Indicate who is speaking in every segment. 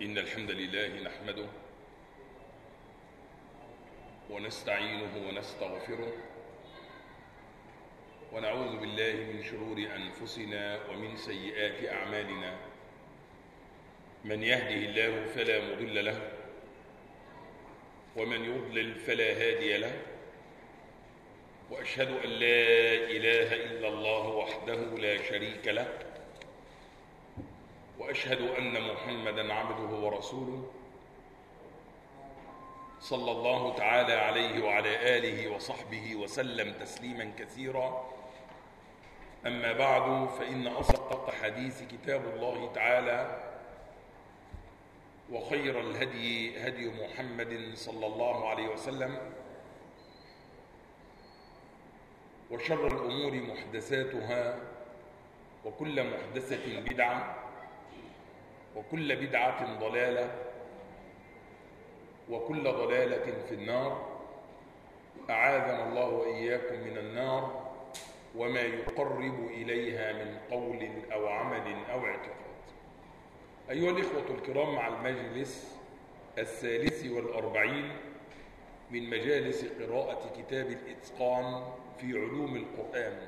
Speaker 1: إن الحمد لله نحمده ونستعينه ونستغفره ونعوذ بالله من شرور أنفسنا ومن سيئات أعمالنا. من يهده الله فلا مضل له ومن يضلل فلا هادي له، وأشهد أن لا إله إلا الله وحده لا شريك له، وأشهد أن محمدًا عبده ورسوله صلى الله تعالى عليه وعلى آله وصحبه وسلم تسليمًا كثيرا. أما بعد، فإن أصدق حديث كتاب الله تعالى، وخير الهدي هدي محمد صلى الله عليه وسلم، وشر الأمور محدثاتها، وكل محدثة بدعة، وكل بدعة ضلالة، وكل ضلالة في النار. أعاذنا الله وإياكم من النار وما يقرب إليها من قول أو عمل أو اعتقاد. أيها الإخوة الكرام، مع المجلس 43 من مجالس قراءة كتاب الإتقان في علوم القرآن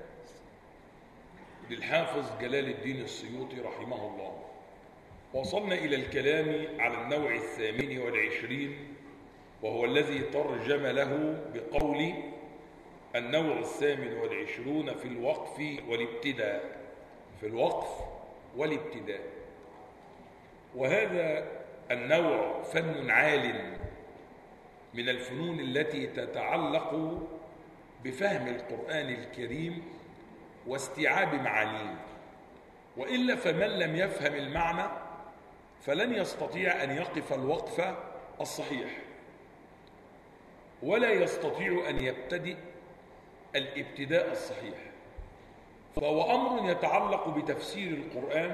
Speaker 1: للحافظ جلال الدين السيوطي رحمه الله. وصلنا إلى الكلام على النوع 28، وهو الذي ترجم له بقول النوع 28 في الوقف والابتداء. في الوقف والابتداء، وهذا النوع فن عال من الفنون التي تتعلق بفهم القرآن الكريم واستيعاب معانيه، وإلا فمن لم يفهم المعنى فلن يستطيع أن يقف الوقف الصحيح، ولا يستطيع أن يبتدئ الابتداء الصحيح. فهو أمر يتعلق بتفسير القرآن،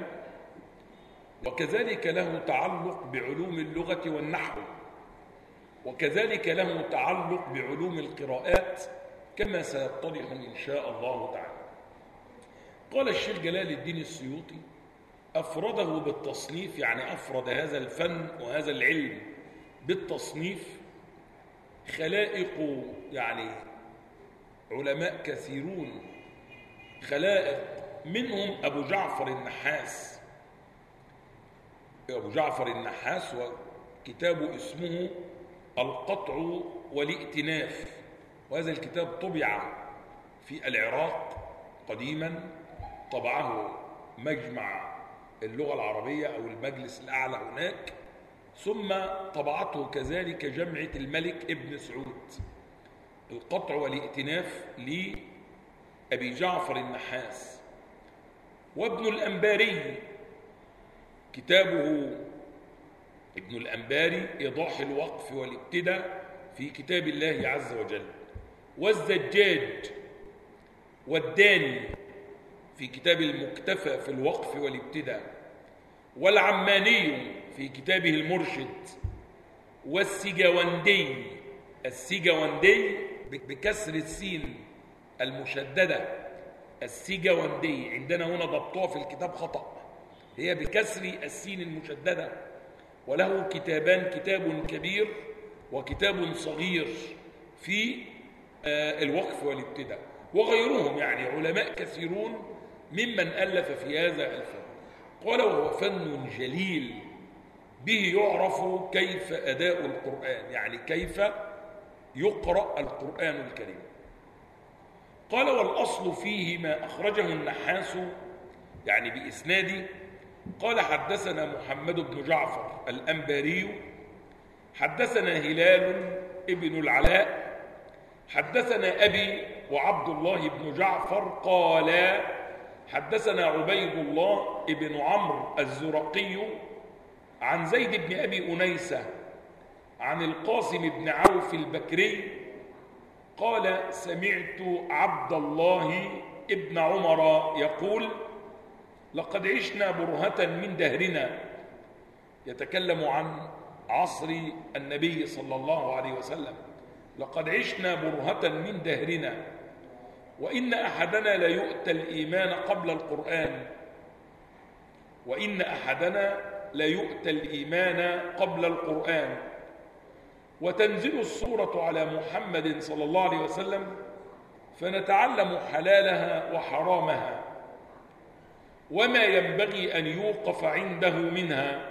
Speaker 1: وكذلك له تعلق بعلوم اللغة والنحو، وكذلك له تعلق بعلوم القراءات، كما سيتضح إن شاء الله تعالى. قال الشيخ جلال الدين السيوطي: أفرده بالتصنيف، يعني أفرد هذا الفن وهذا العلم بالتصنيف خلائق، يعني علماء كثيرون، خلائق منهم أبو جعفر النحاس. أبو جعفر النحاس وكتابه اسمه القطع والائتناف، وهذا الكتاب طبع في العراق قديما، طبعه مجمع اللغة العربية أو المجلس الأعلى هناك، ثم طبعته كذلك جمعية الملك ابن سعود. القطع والائتناف لأبي جعفر النحاس. وابن الأنباري كتابه ابن الأنباري إيضاح الوقف والابتداء في كتاب الله عز وجل. والزجاج والداني في كتاب المكتفى في الوقف والابتداء. والعماني في كتابه المرشد. والسجاوندي، السجاوندي بكسر السين المشددة، السجاوندي عندنا هنا ضبطها في الكتاب خطأ، هي بكسر السين المشددة. وله كتابان، كتاب كبير وكتاب صغير في الوقف والابتداء، وغيرهم، يعني علماء كثيرون ممن ألف في هذا الفن. قال: وهو فن جليل به يعرف كيف أداء القرآن، يعني كيف يقرأ القرآن الكريم. قال: والأصل فيه ما أخرجه النحاس، يعني بإسناده. قال: حدثنا محمد بن جعفر الأنباري، حدثنا هلال ابن العلاء، حدثنا أبي وعبد الله بن جعفر قال: حدثنا عبيد الله ابن عمرو الزرقي عن زيد بن أبي أنيسة عن القاسم بن عوف البكري قال: سمعت عبد الله ابن عمر يقول: لقد عشنا برهة من دهرنا. يتكلم عن عصر النبي صلى الله عليه وسلم. لقد عشنا برهة من دهرنا، وإن أحدنا ليؤتى الإيمان قبل القرآن، وإن أحدنا لا يؤتى الإيمان قبل القرآن، وتنزل السورة على محمد صلى الله عليه وسلم فنتعلم حلالها وحرامها وما ينبغي أن يوقف عنده منها،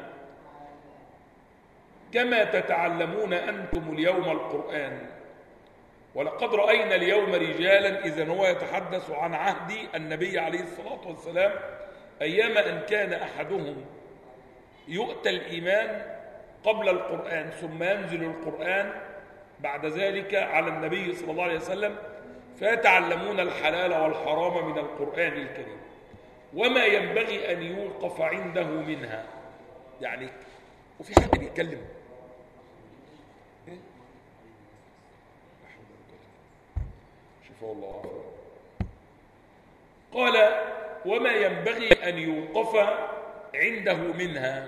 Speaker 1: كما تتعلمون أنتم اليوم القرآن. ولقد رأينا اليوم رجالا، إذن هو يتحدث عن عهد النبي عليه الصلاة والسلام، أيام أن كان أحدهم يؤتى الإيمان قبل القرآن ثم ينزل القرآن بعد ذلك على النبي صلى الله عليه وسلم فيتعلمون الحلال والحرام من القرآن الكريم وما ينبغي أن يوقف عنده منها. يعني وفي حد بيتكلم شفاه الله عافية. قال وما ينبغي أن يوقف عنده منها.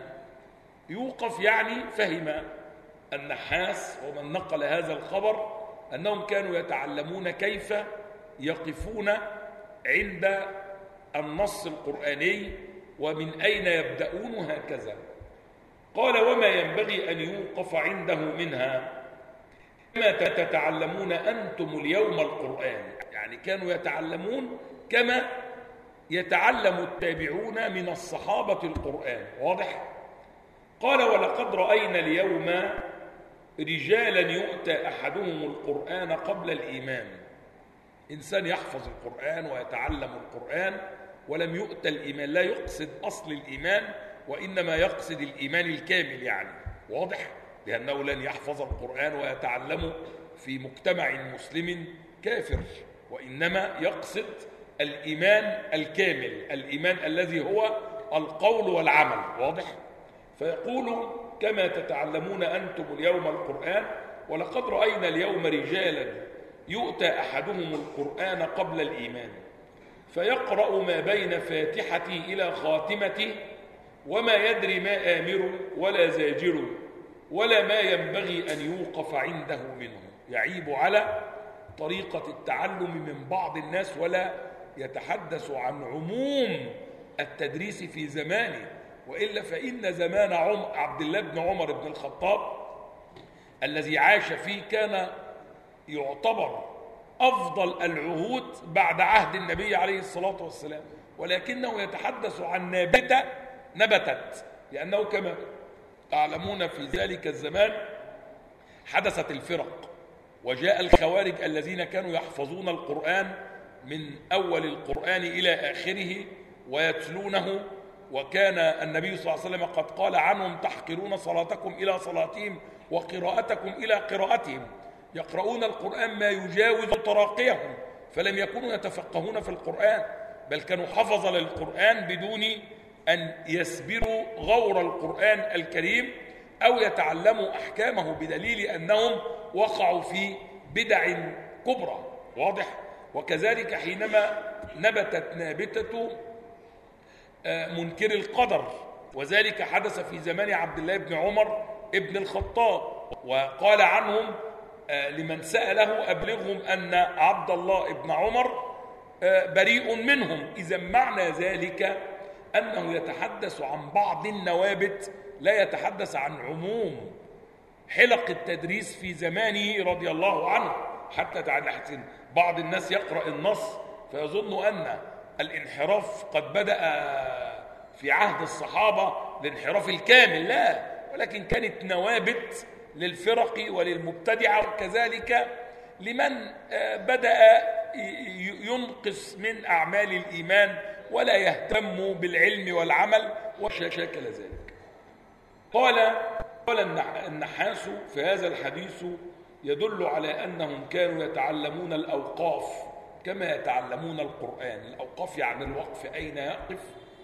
Speaker 1: يوقف يعني فهم النحاس ومن نقل هذا الخبر أنهم كانوا يتعلمون كيف يقفون عند النص القرآني ومن أين يبدأون هكذا. قال وما ينبغي أن يوقف عنده منها كما تتعلمون أنتم اليوم القرآن. يعني كانوا يتعلمون كما يتعلم التابعون من الصحابة القرآن. واضح؟ قال ولقد رأينا اليوم رجالا يؤتى أحدهم القرآن قبل الإيمان. إنسان يحفظ القرآن ويتعلم القرآن ولم يؤتى الإيمان، لا يقصد أصل الإيمان وإنما يقصد الإيمان الكامل. يعني واضح؟ لأنه لن يحفظ القرآن ويتعلمه في مجتمع مسلم كافر، وإنما يقصد الإيمان الكامل، الإيمان الذي هو القول والعمل. واضح؟ فيقول كما تتعلمون أنتم اليوم القرآن ولقد رأينا اليوم رجالا يؤتى أحدهم القرآن قبل الإيمان فيقرأ ما بين فاتحته إلى خاتمته وما يدري ما آمر ولا زاجر ولا ما ينبغي أن يوقف عنده منه. يعيب على طريقة التعلم من بعض الناس ولا يتحدث عن عموم التدريس في زمانه، وإلا فإن زمان عبد الله بن عمر بن الخطاب الذي عاش فيه كان يعتبر أفضل العهود بعد عهد النبي عليه الصلاة والسلام، ولكنه يتحدث عن نابتة نبتت، لأنه كما تعلمون في ذلك الزمان حدثت الفرق وجاء الخوارج الذين كانوا يحفظون القرآن من أول القرآن إلى آخره ويتلونه، وكان النبي صلى الله عليه وسلم قد قال عنهم تحقرون صلاتكم إلى صلاتهم وقراءتكم إلى قراءتهم، يقرؤون القرآن ما يجاوز تراقيهم، فلم يكونوا يتفقهون في القرآن بل كانوا حفظ للقرآن بدون أن يسبروا غور القرآن الكريم أو يتعلموا أحكامه، بدليل أنهم وقعوا في بدع كبرى. واضح؟ وكذلك حينما نبتت نابتة منكر القدر، وذلك حدث في زمان عبد الله بن عمر ابن الخطاب، وقال عنهم لمن سأله أبلغهم أن عبد الله بن عمر بريء منهم. إذا معنى ذلك أنه يتحدث عن بعض النوابت لا يتحدث عن عموم حلق التدريس في زمانه رضي الله عنه، حتى تحسن بعض الناس يقرأ النص فيظن أن الانحراف قد بدأ في عهد الصحابة الانحراف الكامل، لا، ولكن كانت نوابت للفرق وللمبتدعة، وكذلك لمن بدأ ينقص من أعمال الإيمان ولا يهتم بالعلم والعمل وشاكل ذلك. قال النحاس في هذا الحديث يدل على أنهم كانوا يتعلمون الأوقاف كما يتعلمون القرآن. الأوقاف يعني الوقف، أين يقف.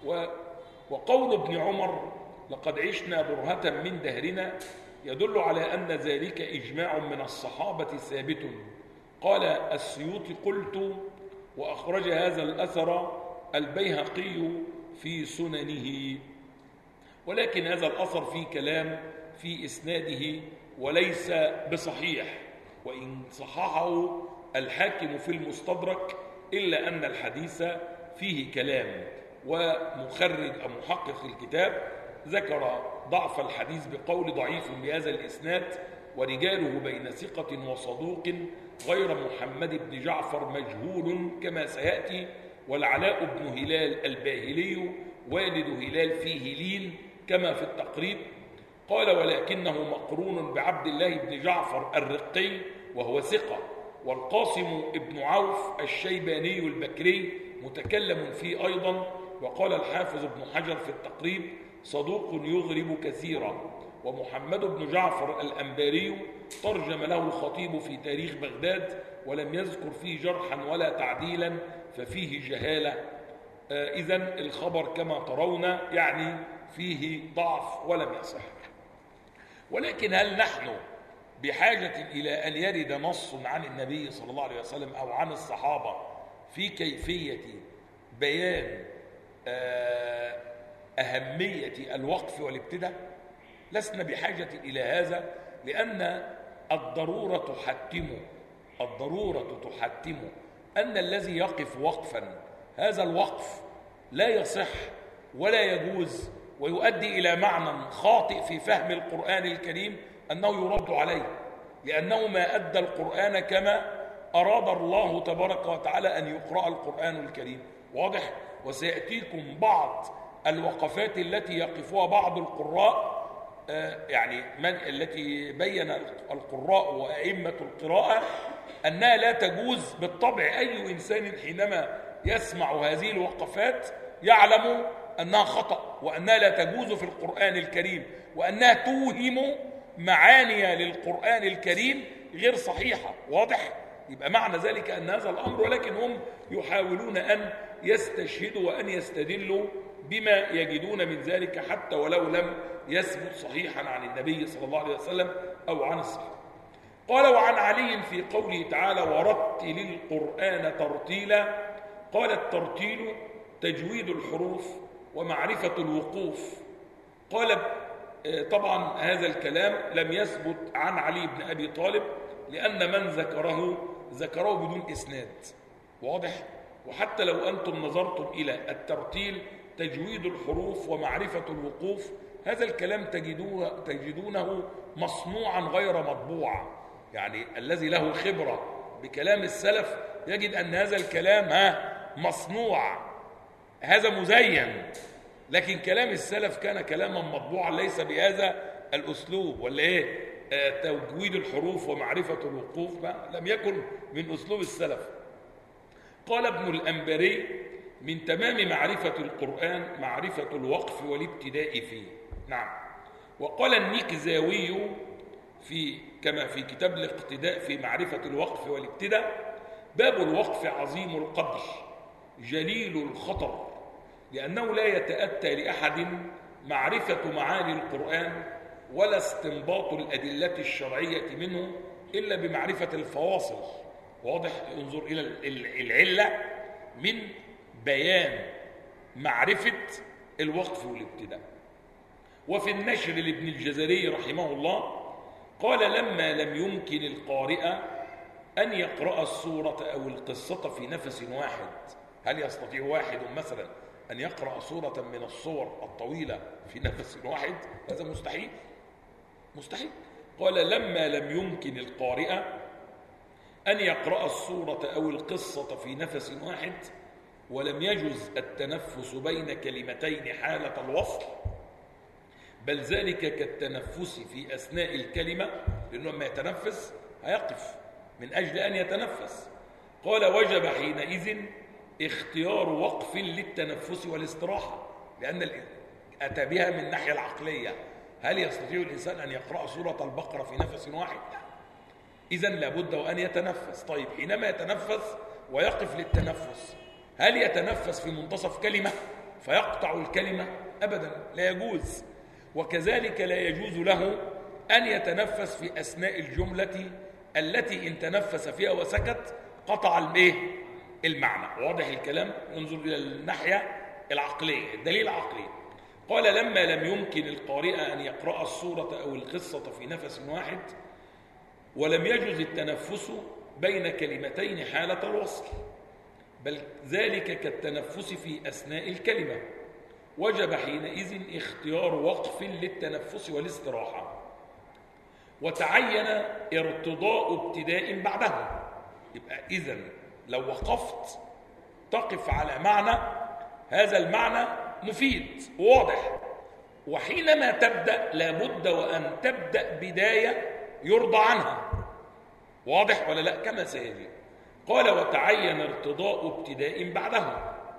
Speaker 1: وقول ابن عمر لقد عشنا برهة من دهرنا يدل على أن ذلك إجماع من الصحابة ثابت. قال السيوطي قلت وأخرج هذا الأثر البيهقي في سننه، ولكن هذا الأثر فيه كلام في إسناده وليس بصحيح، وإن صححه الحاكم في المستدرك إلا أن الحديث فيه كلام. ومخرج أو محقق الكتاب ذكر ضعف الحديث بقول ضعيف بهذا الإسناد ورجاله بين ثقة وصدوق غير محمد بن جعفر مجهول كما سيأتي، والعلاء بن هلال الباهلي والد هلال فيه لين كما في التقريب. قال ولكنه مقرون بعبد الله بن جعفر الرقي وهو ثقة، والقاسم بن عوف الشيباني البكري متكلم فيه أيضا. وقال الحافظ ابن حجر في التقريب صدوق يغرب كثيرا. ومحمد بن جعفر الأنباري ترجم له الخطيب في تاريخ بغداد ولم يذكر فيه جرحا ولا تعديلا ففيه جهالة. إذن الخبر كما ترون يعني فيه ضعف ولم يصح. ولكن هل نحن بحاجة إلى أن يرد نص عن النبي صلى الله عليه وسلم أو عن الصحابة في كيفية بيان أهمية الوقف والابتداء؟ لسنا بحاجة إلى هذا، لأن الضرورة تحتم أن الذي يقف وقفا هذا الوقف لا يصح ولا يجوز، ويؤدي إلى معنى خاطئ في فهم القرآن الكريم أنه يرد عليه، لأنه ما أدى القرآن كما أراد الله تبارك وتعالى أن يقرأ القرآن الكريم. واضح؟ وسيأتيكم بعض الوقفات التي يقفها بعض القراء، يعني التي بين القراء وأئمة القراءة أنها لا تجوز بالطبع. أي إنسان حينما يسمع هذه الوقفات يعلم أنها خطأ وأنها لا تجوز في القرآن الكريم، وأنها توهم معاني للقرآن الكريم غير صحيحة. واضح؟ يبقى معنى ذلك أن هذا الأمر، ولكن هم يحاولون أن يستشهدوا وأن يستدلوا بما يجدون من ذلك حتى ولو لم يثبت صحيحا عن النبي صلى الله عليه وسلم أو عن الصحابة. قال وعن علي في قوله تعالى ورتل القرآن ترتيلا، قال الترتيل تجويد الحروف ومعرفة الوقوف. قال طبعا هذا الكلام لم يثبت عن علي بن أبي طالب، لأن من ذكره بدون إسناد. واضح؟ وحتى لو أنتم نظرتم إلى الترتيل تجويد الحروف ومعرفة الوقوف، هذا الكلام تجدونه مصنوعا غير مطبوع. يعني الذي له خبرة بكلام السلف يجد أن هذا الكلام مصنوع، هذا مزين، لكن كلام السلف كان كلاما مطبوعا ليس بهذا الأسلوب. ولا إيه؟ تجويد الحروف ومعرفة الوقوف لم يكن من أسلوب السلف. قال ابن الأنباري من تمام معرفة القرآن معرفة الوقف والابتداء فيه. نعم. وقال النكزاوي كما في كتاب الاقتداء في معرفة الوقف والابتداء باب الوقف عظيم القدر جليل الخطر، لأنه لا يتأتى لأحد معرفة معاني القرآن ولا استنباط الأدلة الشرعية منه إلا بمعرفة الفواصل. واضح؟ انظر إلى العلة من بيان معرفة الوقف والابتداء. وفي النشر لابن الجزري رحمه الله قال لما لم يمكن القارئ أن يقرأ السورة أو القصة في نفس واحد. هل يستطيع واحد مثلا أن يقرأ سورة من الصور الطويلة في نفس واحد؟ هذا مستحيل. قال لما لم يمكن القارئ أن يقرأ السورة أو القصة في نفس واحد ولم يجز التنفس بين كلمتين حالة الوصل، بل ذلك كالتنفس في أثناء الكلمة، لأنه لما يتنفس هيقف من أجل أن يتنفس. قال وجب حينئذ اختيار وقف للتنفس والاستراحة، لأن أتى بها من الناحية العقلية. هل يستطيع الإنسان أن يقرأ سورة البقرة في نفس واحد؟ إذن لابد وأن يتنفس. طيب حينما يتنفس ويقف للتنفس، هل يتنفس في منتصف كلمة فيقطع الكلمة؟ أبدا، لا يجوز. وكذلك لا يجوز له أن يتنفس في أثناء الجملة التي إن تنفس فيها وسكت قطع المعنى. واضح الكلام؟ انظر إلى الناحية العقلية، الدليل العقلي. قال لما لم يمكن القارئ أن يقرأ السورة أو القصة في نفس واحد ولم يجوز التنفس بين كلمتين حالة الوصل، بل ذلك كالتنفس في أثناء الكلمة. وجب حينئذ اختيار وقف للتنفس والاستراحة، وتعين ارتضاء ابتداء بعده. يبقى إذن لو وقفت تقف على معنى، هذا المعنى مفيد واضح، وحينما تبدأ لابد وأن تبدأ بداية يرضى عنها. واضح ولا لا؟ كما سيجي. قال وتعين ارتضاء ابتداء بعده،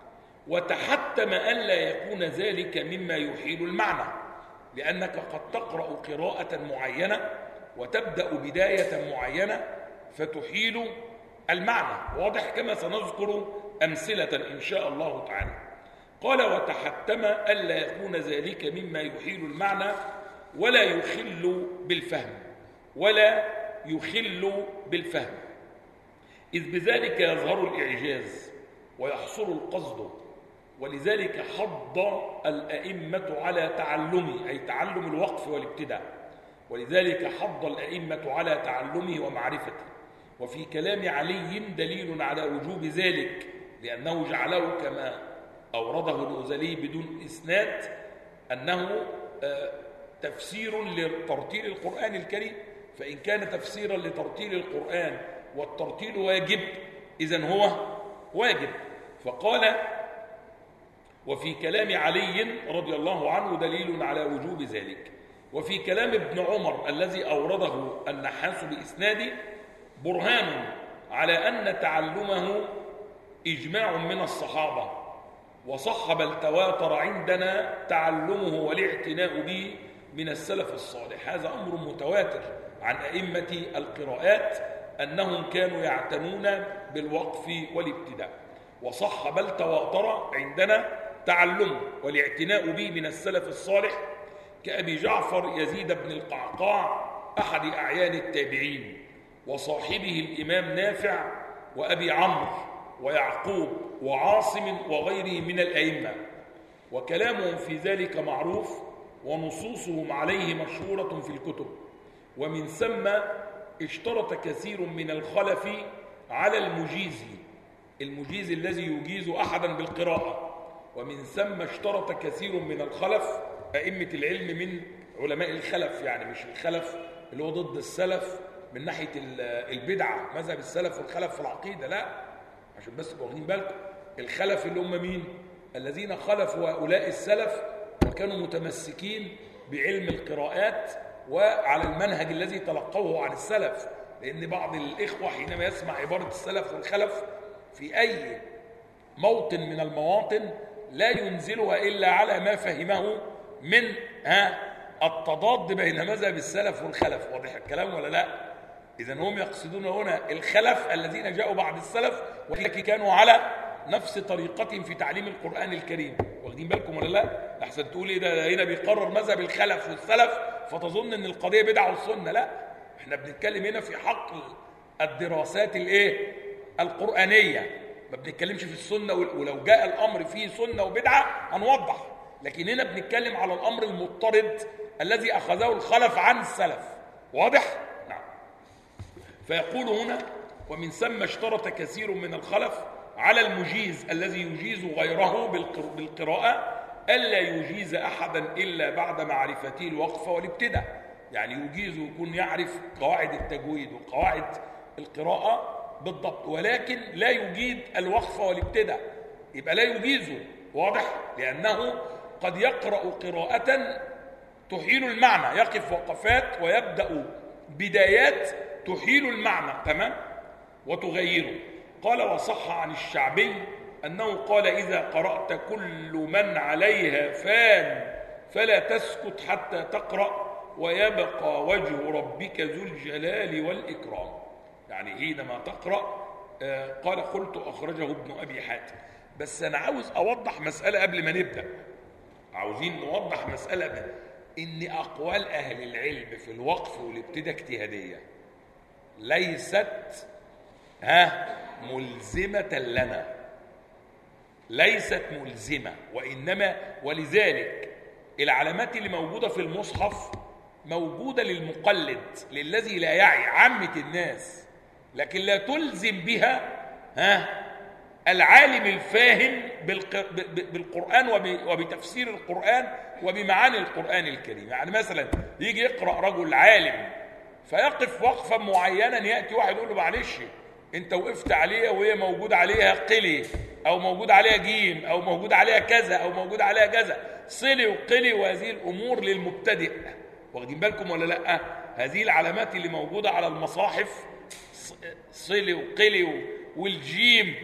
Speaker 1: وتحتم ألا يكون ذلك مما يحيل المعنى، لأنك قد تقرأ قراءة معينة وتبدأ بداية معينة فتحيل المعنى. واضح؟ كما سنذكر أمثلة إن شاء الله تعالى. قال وتحتم ألا يكون ذلك مما يحيل المعنى ولا يخل بالفهم، ولا يخل بالفهم، إذ بذلك يظهر الإعجاز ويحصل القصد. ولذلك حض الأئمة على تعلمه، أي تعلم الوقف والابتداء، ولذلك حض الأئمة على تعلمه ومعرفته. وفي كلام علي دليل على وجوب ذلك، لأنه جعله كما أورده الغزالي بدون إسناد أنه تفسير لترتيل القرآن الكريم، فإن كان تفسيرا لترتيل القرآن والترتيل واجب إذن هو واجب. فقال وفي كلام علي رضي الله عنه دليل على وجوب ذلك. وفي كلام ابن عمر الذي أورده النحاس بإسناده برهان على أن تعلمه إجماع من الصحابة، وصح بل تواتر عندنا تعلمه والاعتناء به من السلف الصالح. هذا أمر متواتر عن أئمة القراءات أنهم كانوا يعتنون بالوقف والابتداء، وصح بل تواتر عندنا تعلمه والاعتناء به من السلف الصالح، كأبي جعفر يزيد بن القعقاع أحد أعيان التابعين، وصاحبه الإمام نافع، وأبي عمرو ويعقوب وعاصم وغيره من الأئمة. وكلامهم في ذلك معروف، ونصوصهم عليه مشهورة في الكتب. ومن ثم اشترط كثير من الخلف على المجيز الذي يجيز أحدا بالقراءة. ومن ثم اشترط كثير من الخلف، أئمة العلم من علماء الخلف، يعني مش الخلف اللي هو ضد السلف من ناحية البدعة، مذهب السلف والخلف في العقيدة، لا، عشان بس واخدين بالكم. الخلف اللي هم مين؟ الذين خلفوا هؤلاء السلف وكانوا متمسكين بعلم القراءات وعلى المنهج الذي تلقوه عن السلف. لأن بعض الإخوة حينما يسمع عبارة السلف والخلف في أي موطن من المواطن لا ينزلها إلا على ما فهمه من التضاد بين مذهب السلف والخلف. واضح الكلام ولا لا؟ إذن هم يقصدون هنا الخلف الذين جاءوا بعد السلف ولكن كانوا على نفس طريقتهم في تعليم القرآن الكريم. واخدين بالكم ولا لا؟ أحسن تقول إيه ده هنا بيقرر مذهب الخلف والسلف فتظن أن القضية بدعة والسنة. لا، احنا بنتكلم هنا في حق الدراسات القرآنية، ما بنتكلمش في السنة. ولو جاء الأمر فيه سنة وبدعة هنوضح، لكن هنا بنتكلم على الأمر المضطرد الذي أخذه الخلف عن السلف. واضح؟ نعم. فيقول هنا ومن ثم اشترط كثير من الخلف على المجيز الذي يجيز غيره بالقراءة ألا يجيز أحدا إلا بعد معرفته الوقف والابتداء. يعني يجيز يكون يعرف قواعد التجويد وقواعد القراءة بالضبط، ولكن لا يجيد الوقف والابتداء، يبقى لا يجيزه. واضح؟ لأنه قد يقرأ قراءة تحيل المعنى، يقف وقفات ويبدأ بدايات تحيل المعنى، تمام، وتغيره. قال وصح عن الشعبي أنه قال إذا قرأت كل من عليها فان فلا تسكت حتى تقرأ ويبقى وجه ربك ذو الجلال والإكرام. يعني حينما تقرأ قال قلت أخرجه ابن أبي حاتم. بس أنا عاوز أوضح مسألة قبل ما نبدأ، عاوزين نوضح مسألة إن أقوال أهل العلم في الوقف والابتداء اجتهادية ليست ملزمة لنا، ليست ملزمة، وإنما ولذلك العلامات اللي موجودة في المصحف موجودة للمقلد، للذي لا يعي، عامة الناس، لكن لا تلزم بها العالم الفاهم بالقرآن وبتفسير القرآن وبمعاني القرآن الكريم. يعني مثلا يجي يقرأ رجل عالم فيقف وقفا معينا، يأتي واحد يقول له معلش انت وقفت عليها وهي موجود عليها قلي او موجود عليها جيم او موجود عليها كذا او موجود عليها كذا، صلي وقلي، وهذه الامور للمبتدئ. واخدين بالكم ولا لا؟ هذه العلامات اللي موجوده على المصاحف، صلي وقلي والجيم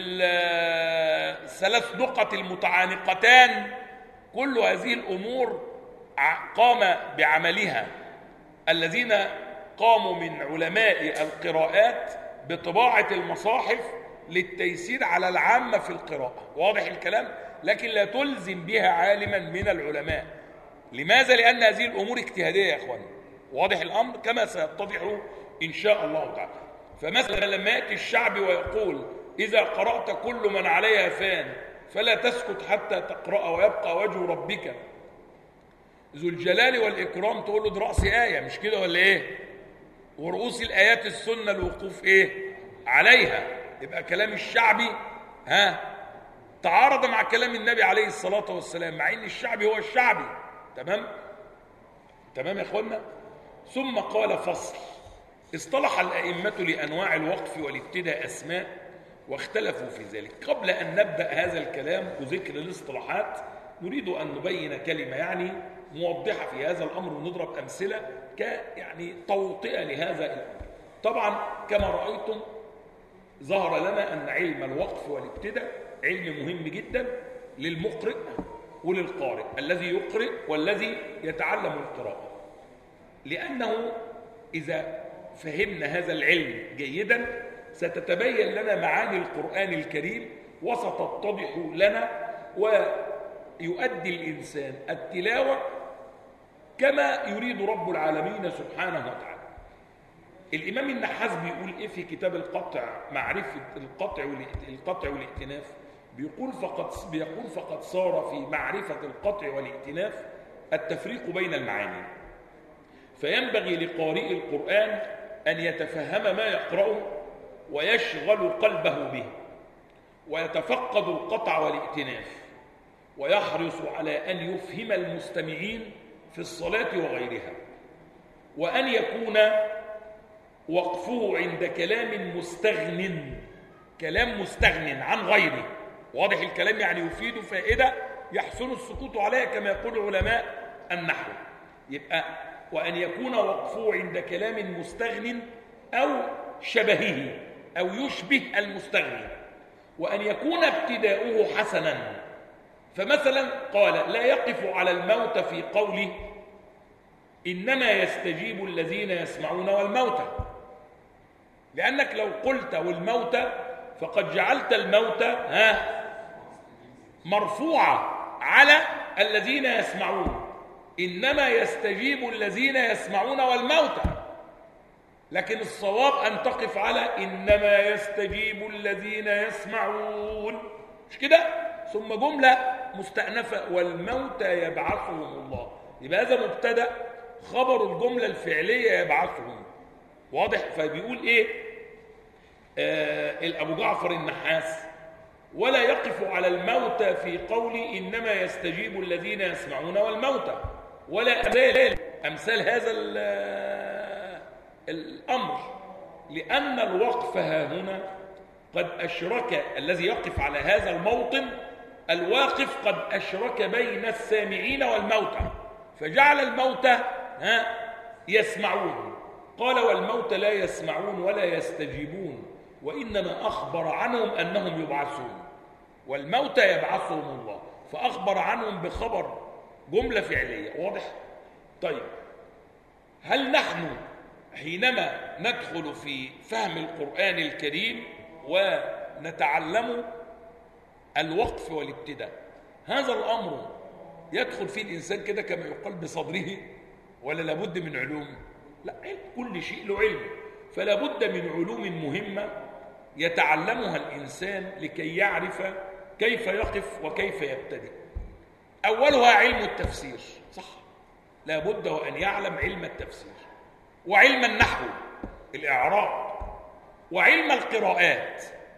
Speaker 1: والثلاث نقط المتعانقتان، كل هذه الامور قام بعملها الذين قاموا من علماء القراءات بطباعة المصاحف للتيسير على العامة في القراءة. واضح الكلام؟ لكن لا تلزم بها عالما من العلماء. لماذا؟ لأن هذه الأمور اجتهادية يا أخوان. واضح الأمر كما سيتضح إن شاء الله تعالى. فمثلا لما يأتي الشعبي ويقول إذا قرأت كل من عليها فان فلا تسكت حتى تقرأ ويبقى وجه ربك ذو الجلال والإكرام، تقول له دي رأس آية، مش كده ولا إيه؟ ورؤوس الآيات السنة الوقوف إيه؟ عليها. يبقى كلام الشعبي تعارض مع كلام النبي عليه الصلاة والسلام، مع إن الشعبي هو الشعبي. تمام يا إخوانا؟ ثم قال فصل: اصطلح الأئمة لأنواع الوقف والابتداء أسماء واختلفوا في ذلك. قبل أن نبدأ هذا الكلام وذكر الاصطلاحات نريد أن نبين كلمة يعني موضحة في هذا الأمر، ونضرب أمثلة يعني توطئة لهذا الأمر. طبعا كما رأيتم ظهر لنا أن علم الوقف والابتداء علم مهم جدا للمقرئ وللقارئ، الذي يقرئ والذي يتعلم القراءة، لأنه إذا فهمنا هذا العلم جيدا ستتبين لنا معاني القرآن الكريم وستتضح لنا، ويؤدي الإنسان التلاوة كما يريد رب العالمين سبحانه وتعالى. الإمام النحاس بيقول إيه في كتاب القطع، معرفة القطع والائتلاف؟ بيقول فقد صار في معرفة القطع والائتلاف التفريق بين المعاني، فينبغي لقارئ القرآن أن يتفهم ما يقرأه ويشغل قلبه به، ويتفقد القطع والائتلاف، ويحرص على أن يفهم المستمعين في الصلاة وغيرها، وأن يكون وقفه عند كلام مستغن عن غيره. واضح الكلام؟ يعني يفيد فائدة يحسن السكوت عليها كما يقول علماء النحو. يبقى وأن يكون وقفه عند كلام مستغن أو شبهه أو يشبه المستغني، وأن يكون ابتداؤه حسنا. فمثلا قال لا يقف على الموت في قوله إنما يستجيب الذين يسمعون والموتى، لأنك لو قلت والموتى فقد جعلت الموتى مرفوعة على الذين يسمعون، إنما يستجيب الذين يسمعون والموتى، لكن الصواب أن تقف على إنما يستجيب الذين يسمعون، مش كده؟ ثم جملة مستأنفة والموتى يبعثهم الله، يبقى هذا مبتدأ خبر الجملة الفعلية يبعثهم. واضح؟ فبيقول إيه الأبو جعفر النحاس ولا يقف على الموتى في قول إنما يستجيب الذين يسمعون والموتى، ولا أمثال هذا الأمر، لأن الوقف ها هنا قد أشرك الذي يقف على هذا الموطن، الواقف قد أشرك بين السامعين والموتى، فجعل الموتى يسمعون، قال والموتى لا يسمعون ولا يستجيبون، وإنما أخبر عنهم أنهم يبعثون، والموتى يبعثهم الله، فأخبر عنهم بخبر جملة فعلية. واضح؟ طيب هل نحن حينما ندخل في فهم القرآن الكريم ونتعلم الوقف والابتداء، هذا الأمر يدخل فيه الإنسان كده كما يقال بصدره، ولا لابد من علوم؟ لا، كل شيء له علم، فلا بد من علوم مهمة يتعلمها الإنسان لكي يعرف كيف يقف وكيف يبتدئ. أولها علم التفسير، صح، لا بد وأن يعلم علم التفسير، وعلم النحو الإعراب، وعلم القراءات،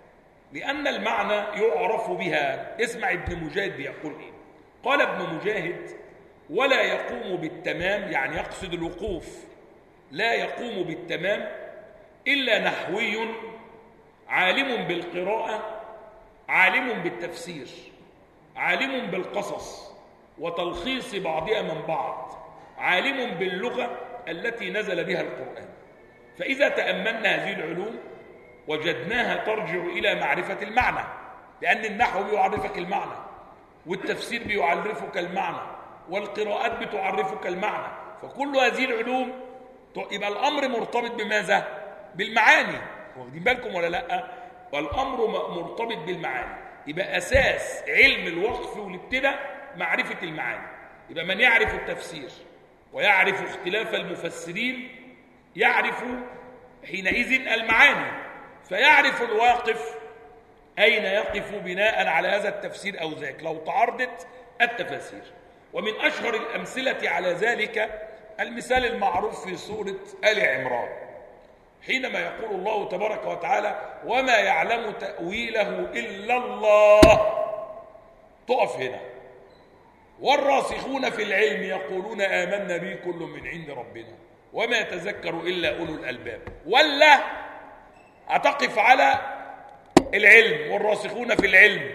Speaker 1: لأن المعنى يعرف بها. اسمع ابن مجاهد بيقول إيه. قال ابن مجاهد: ولا يقوم بالتمام، يعني يقصد الوقوف، لا يقوم بالتمام إلا نحوي عالم بالقراءة، عالم بالتفسير، عالم بالقصص وتلخيص بعضها من بعض، عالم باللغة التي نزل بها القرآن. فإذا تأملنا هذه العلوم وجدناها ترجع إلى معرفة المعنى، لأن النحو بيعرفك المعنى، والتفسير بيعرفك المعنى، والقراءات بتعرفك المعنى. فكل هذه العلوم يبقى الأمر مرتبط بماذا؟ بالمعاني. واخدين بالكم ولا لا؟ والأمر مرتبط بالمعاني. يبقى أساس علم الوقف والابتداء معرفة المعاني. يبقى من يعرف التفسير ويعرف اختلاف المفسرين يعرف حينئذ المعاني، فيعرف الواقف أين يقف بناء على هذا التفسير أو ذاك لو تعارضت التفاسير. ومن أشهر الأمثلة على ذلك المثال المعروف في سورة آل عمران، حينما يقول الله تبارك وتعالى: وما يعلم تأويله إلا الله. تقف هنا: والراسخون في العلم يقولون آمنا به كل من عند ربنا وما يتذكر إلا أولو الألباب. ولا هتقف على العلم والراسخون في العلم؟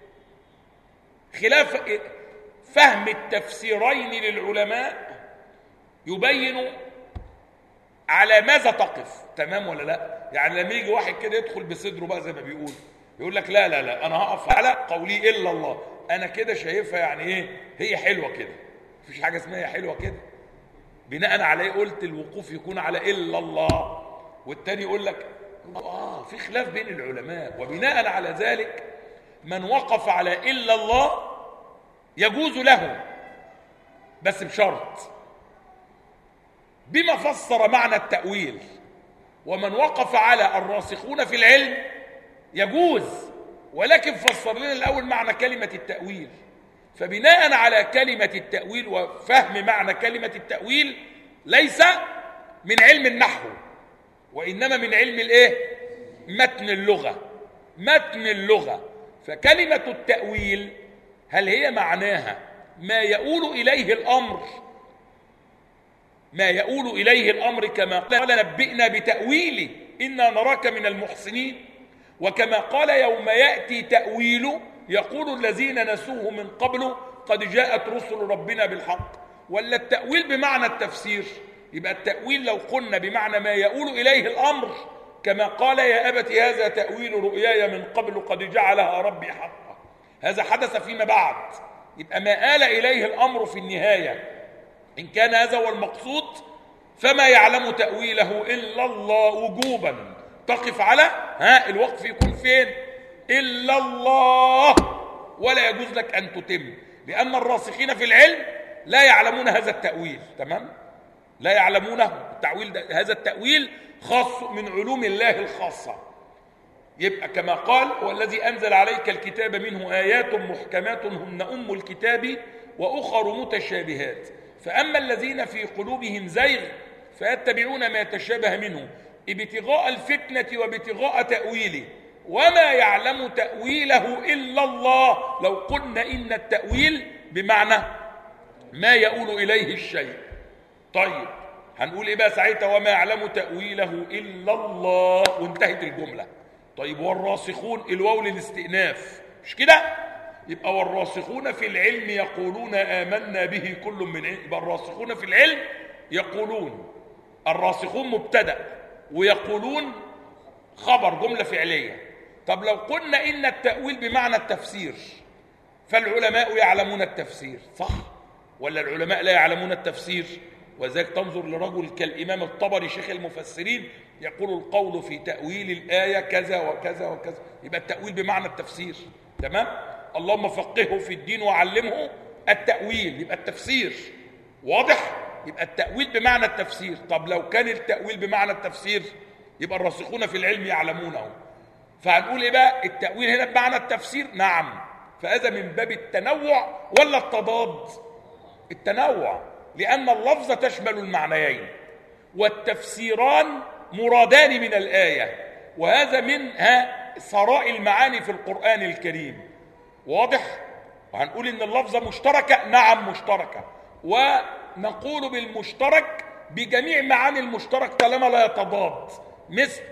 Speaker 1: خلاف فهم التفسيرين للعلماء يبين على ماذا تقف. تمام ولا لا؟ يعني لما يجي واحد كده يدخل بصدره بقى زي ما بيقول، يقول لك لا لا لا، انا هقف على قولي الا الله، انا كده شايفها يعني ايه، هي حلوه كده، مفيش حاجه اسمها هي حلوه كده. بناء على ايه قلت الوقوف يكون على الا الله؟ والتاني يقول لك في خلاف بين العلماء، وبناء على ذلك من وقف على الا الله يجوز له، بس بشرط بما فسر معنى التأويل. ومن وقف على الراسخون في العلم يجوز، ولكن فسر لنا الأول معنى كلمة التأويل. فبناء على كلمة التأويل وفهم معنى كلمة التأويل ليس من علم النحو، وإنما من علم الايه؟ متن اللغة. متن اللغة. فكلمة التأويل هل هي معناها ما يؤول إليه الأمر، ما يؤول إليه الأمر كما قال نبئنا بتأويله إنا نراك من المحسنين، وكما قال يوم يأتي تأويله يقول الذين نسوه من قبل قد جاءت رسل ربنا بالحق. ولا التأويل بمعنى التفسير؟ يبقى التأويل لو قلنا بمعنى ما يؤول إليه الأمر كما قال يا أبت هذا تأويل رؤياي من قبل قد جعلها ربي حقا، هذا حدث فيما بعد، يبقى ما آل إليه الأمر في النهاية. إن كان هذا هو المقصود فما يعلم تأويله إلا الله وجوبا. تقف على الوقف يكون فين؟ إلا الله، ولا يجوز لك أن تتم، لأن الراسخين في العلم لا يعلمون هذا التأويل. تمام؟ لا يعلمونه التأويل ده. هذا التأويل خاص من علوم الله الخاصة. يبقى كما قال والذي أنزل عليك الكتاب منه آيات محكمات هن أم الكتاب وأخر متشابهات فأما الذين في قلوبهم زيغ فيتبعون ما يتشابه منه ابتغاء الفتنة وابتغاء تأويله وما يعلم تأويله إلا الله. لو قلنا إن التأويل بمعنى ما يؤول إليه الشيء، طيب هنقول إيه بقى ساعتها؟ وما يعلم تأويله إلا الله، وانتهت الجملة. طيب والراسخون، الواو للاستئناف، مش كده؟ يبقى والراسخون في العلم يقولون آمنا به كل من عند. يبقى الراسخون في العلم يقولون، الراسخون مبتدأ ويقولون خبر جملة فعلية. طب لو قلنا إن التأويل بمعنى التفسير فالعلماء يعلمون التفسير، صح؟ ولا العلماء لا يعلمون التفسير؟ وذلك تنظر لرجل كالإمام الطبري شيخ المفسرين يقول القول في تأويل الآية كذا وكذا وكذا، يبقى التأويل بمعنى التفسير. تمام؟ اللهم فقهه في الدين وعلمه التأويل، يبقى التفسير. واضح؟ يبقى التأويل بمعنى التفسير. طب لو كان التأويل بمعنى التفسير يبقى الراسخون في العلم يعلمونه. فهنقول ايه بقى؟ التأويل هنا بمعنى التفسير؟ نعم. فهذا من باب التنوع ولا التضاد؟ التنوع، لأن اللفظة تشمل المعنيين والتفسيران مرادان من الآية، وهذا منها سراء المعاني في القرآن الكريم. واضح؟ وهنقول إن اللفظة مشتركة، نعم مشتركة، ونقول بالمشترك بجميع معاني المشترك طالما لا يتضاد، مثل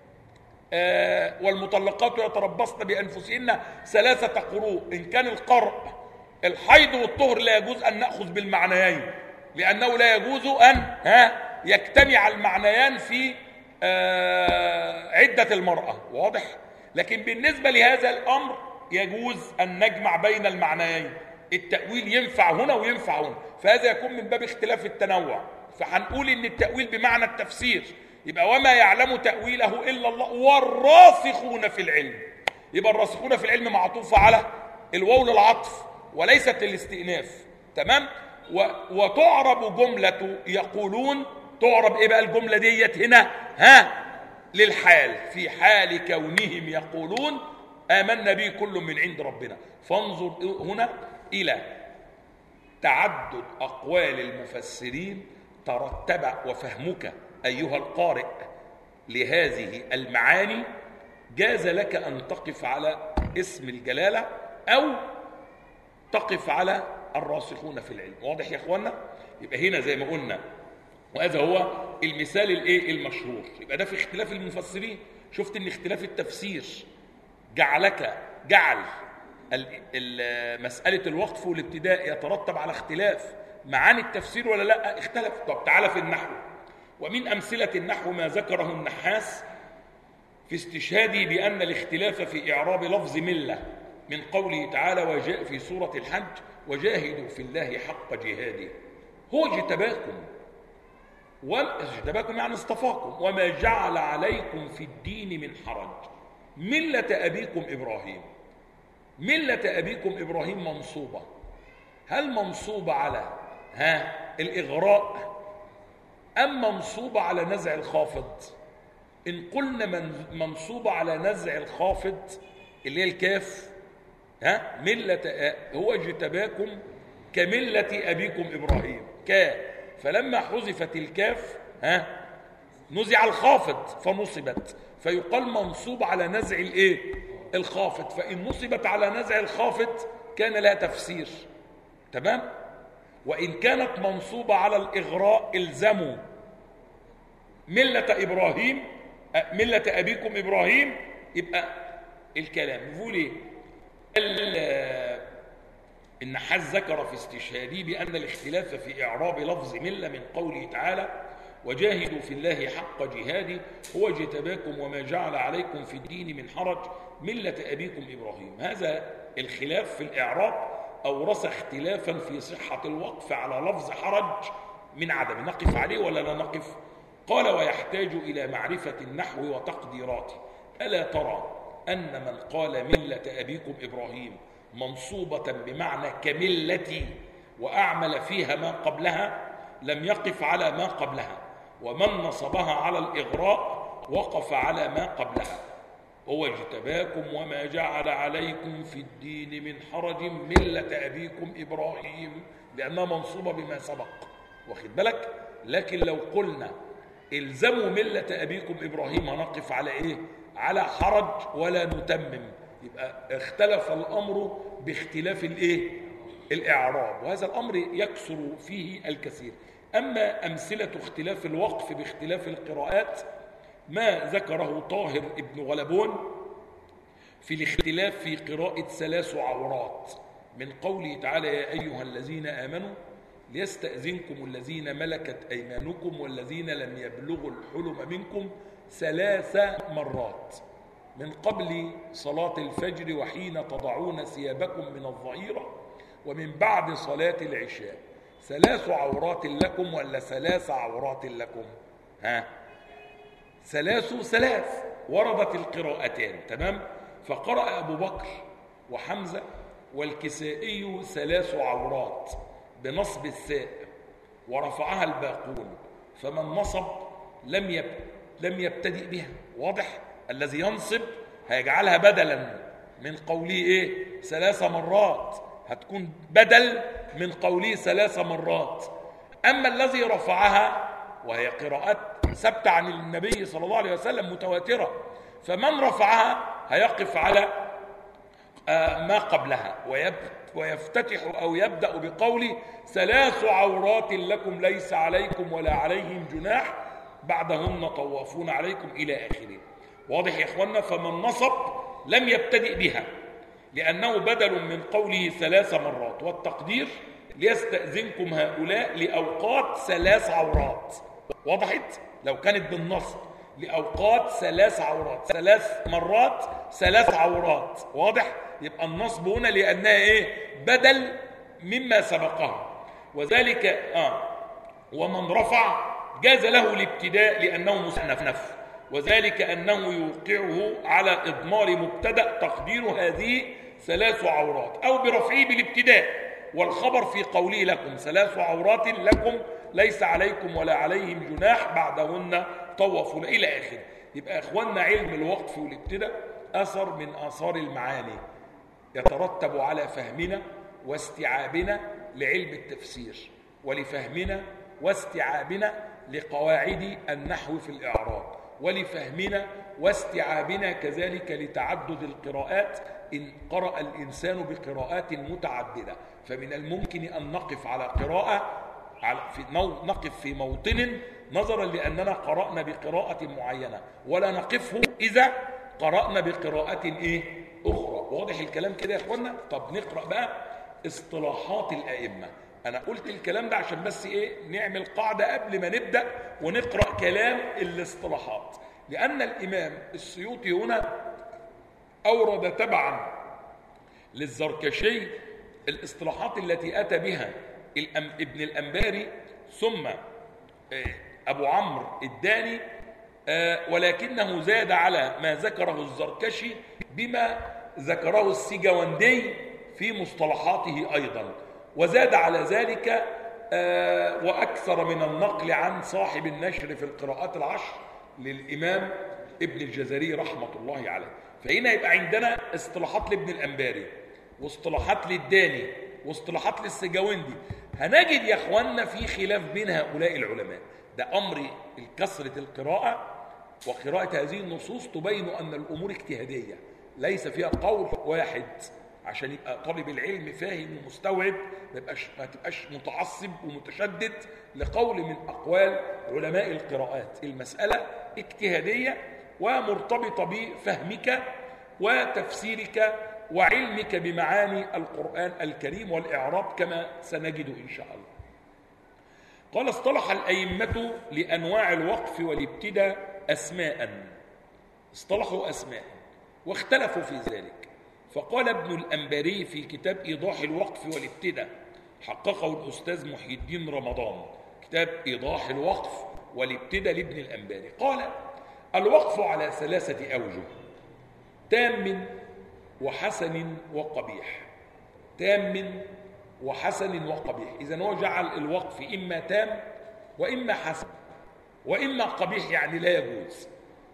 Speaker 1: والمطلقات يتربصن بأنفسهن 3 قروء. إن كان القرء الحيض والطهر لا يجوز أن نأخذ بالمعنيين، لأنه لا يجوز أن يجتمع المعنيان في عدة المرأة. واضح؟ لكن بالنسبة لهذا الأمر يجوز أن نجمع بين المعنيين، التأويل ينفع هنا وينفع هنا، فهذا يكون من باب اختلاف التنوع. فهنقول إن التأويل بمعنى التفسير، يبقى وما يعلم تأويله إلا الله والراسخون في العلم. يبقى الراسخون في العلم معطوفة على الواو للعطف وليست للاستئناف. تمام؟ وتعرب جملة يقولون، تعرب ايه بقى الجملة ديت هنا؟ للحال، في حال كونهم يقولون آمنا به كل من عند ربنا. فانظر هنا إلى تعدد أقوال المفسرين ترتب، وفهمك أيها القارئ لهذه المعاني جاز لك أن تقف على اسم الجلالة أو تقف على الراسخون في العلم. واضح يا أخوانا؟ يبقى هنا زي ما قلنا، وهذا هو المثال المشهور. يبقى ده في اختلاف المفسرين. شفت ان اختلاف التفسير جعل مسألة الوقف والابتداء يترتب على اختلاف معاني التفسير ولا لا؟ اختلف. طب تعالى في النحو، ومن أمثلة النحو ما ذكره النحاس في استشهاده بأن الاختلاف في إعراب لفظ ملة من قوله تعالى وجاء في سورة الحج وجاهدوا في الله حق جهاده. هو اجتباكم يعني اصطفاكم، وما جعل عليكم في الدين من حرج ملة أبيكم إبراهيم. ملة أبيكم إبراهيم منصوبة، هل منصوبة على الإغراء أم منصوبة على نزع الخافض؟ إن قلنا منصوبة على نزع الخافض اللي هي الكاف، ملة هو اجتباكم كملة أبيكم إبراهيم فلما حذفت الكاف نزع الخافض فنصبت، فيقال منصوب على نزع الخافض. فإن نصبت على نزع الخافض كان لها تفسير. تمام؟ وإن كانت منصوبة على الإغراء الزموا ملة إبراهيم، ملة أبيكم إبراهيم، يبقى الكلام يقول ايه؟ النحاس ذكر في استشهاده بأن الاختلاف في إعراب لفظ ملة من قوله تعالى وجاهدوا في الله حق جهاده هو اجتباكم وما جعل عليكم في الدين من حرج ملة أبيكم إبراهيم. هذا الخلاف في الإعراب أورث اختلافا في صحة الوقف على لفظ حرج من عدم. نقف عليه ولا لا نقف؟ قال ويحتاج إلى معرفة النحو وتقديراته. ألا ترى أن من قال ملة أبيكم إبراهيم منصوبة بمعنى كملتي وأعمل فيها ما قبلها لم يقف على ما قبلها، ومن نصبها على الإغراء وقف على ما قبلها. هو اجتباكم وما جعل عليكم في الدين من حرج ملة أبيكم إبراهيم، لأنها منصوبة بما سبق. واخد بالك؟ لكن لو قلنا الزموا ملة أبيكم إبراهيم هنقف على إيه؟ على حرج ولا نتمم. يبقى اختلف الأمر باختلاف الإعراب، وهذا الأمر يكثر فيه الكثير. أما أمثلة اختلاف الوقف باختلاف القراءات ما ذكره طاهر ابن غلبون في الاختلاف في قراءة 3 عورات من قوله تعالى يا أيها الذين آمنوا ليستأذنكم الذين ملكت أيمانكم والذين لم يبلغوا الحلم منكم 3 مرات من قبل صلاة الفجر وحين تضعون ثيابكم من الظهيرة ومن بعد صلاة العشاء. 3 عورات لكم ولا 3 عورات لكم؟ 3 وردت القراءتان. تمام؟ فقرأ أبو بكر وحمزة والكسائي 3 عورات بنصب الثاء ورفعها الباقون، فمن نصب لم يبتدئ بها. واضح؟ الذي ينصب هيجعلها بدلا من قوله 3 مرات، هتكون بدل من قوله 3 مرات. أما الذي رفعها وهي قراءات ثابتة عن النبي صلى الله عليه وسلم متواترة، فمن رفعها هيقف على ما قبلها ويفتتح أو يبدأ بقول 3 عورات لكم ليس عليكم ولا عليهم جناح بعدهن طوافون عليكم إلى آخره. واضح يا إخوانا؟ فمن نصب لم يبتدئ بها لأنه بدل من قوله 3 مرات، والتقدير ليستأذنكم هؤلاء لأوقات 3 عورات. وضحت؟ لو كانت بالنصب لأوقات 3 عورات، 3 مرات 3 عورات. واضح؟ يبقى النصب هنا لأنها بدل مما سبقها. وذلك ومن رفع جاز له الابتداء لأنه مستأنف، وذلك أنه يوقعه على إضمار مبتدأ تقدير هذه 3 عورات، أو برفعه بالابتداء، والخبر في قوله لكم 3 عورات لكم ليس عليكم ولا عليهم جناح بعدهن طوفوا إلى آخره. يبقى إخواننا علم الوقف والابتداء أثر من آثار المعاني يترتب على فهمنا واستيعابنا لعلم التفسير، ولفهمنا واستيعابنا لقواعد النحو في الإعراب، ولفهمنا واستيعابنا كذلك لتعدد القراءات إن قرأ الإنسان بقراءات متعددة. فمن الممكن أن نقف على قراءة نقف في موطن نظرا لأننا قرأنا بقراءة معينة، ولا نقفه إذا قرأنا بقراءة أخرى. واضح الكلام كده يا إخوانا؟ طب نقرأ بقى اصطلاحات الأئمة. أنا قلت الكلام ده عشان بس نعمل قاعدة قبل ما نبدأ ونقرأ كلام الاصطلاحات، لأن الإمام السيوطي هنا أورد تبعا للزركشي الاصطلاحات التي أتى بها ابن الأنباري ثم أبو عمرو الداني، ولكنه زاد على ما ذكره الزركشي بما ذكره السجوندي في مصطلحاته أيضا، وزاد على ذلك وأكثر من النقل عن صاحب النشر في القراءات العشر للإمام ابن الجزري رحمة الله عليه. فهنا يبقى عندنا اصطلاحات لابن الأنباري واصطلاحات للداني واصطلاحات للسجوندي. هنجد يا اخواننا في خلاف بين هؤلاء العلماء. ده أمر كثرة القراءة وقراءة هذه النصوص تبين أن الأمور اجتهادية ليس فيها قول واحد، عشان يبقى طالب العلم فاهم ومستوعب، ما تبقاش متعصب ومتشدد لقول من أقوال علماء القراءات. المسألة اجتهادية ومرتبطة بفهمك وتفسيرك وعلمك بمعاني القرآن الكريم والإعراب كما سنجد إن شاء الله. قال اصطلح الأئمة لأنواع الوقف والابتداء أسماء، اصطلحوا أسماء واختلفوا في ذلك. فقال ابن الأنباري في كتاب إيضاح الوقف والابتداء، حققه الأستاذ محي الدين رمضان، كتاب إيضاح الوقف والابتداء لابن الأنباري، قال الوقف على 3 أوجه: تام وحسن وقبيح. تام وحسن وقبيح. إذن هو جعل الوقف إما تام وإما حسن وإما قبيح، يعني لا يجوز.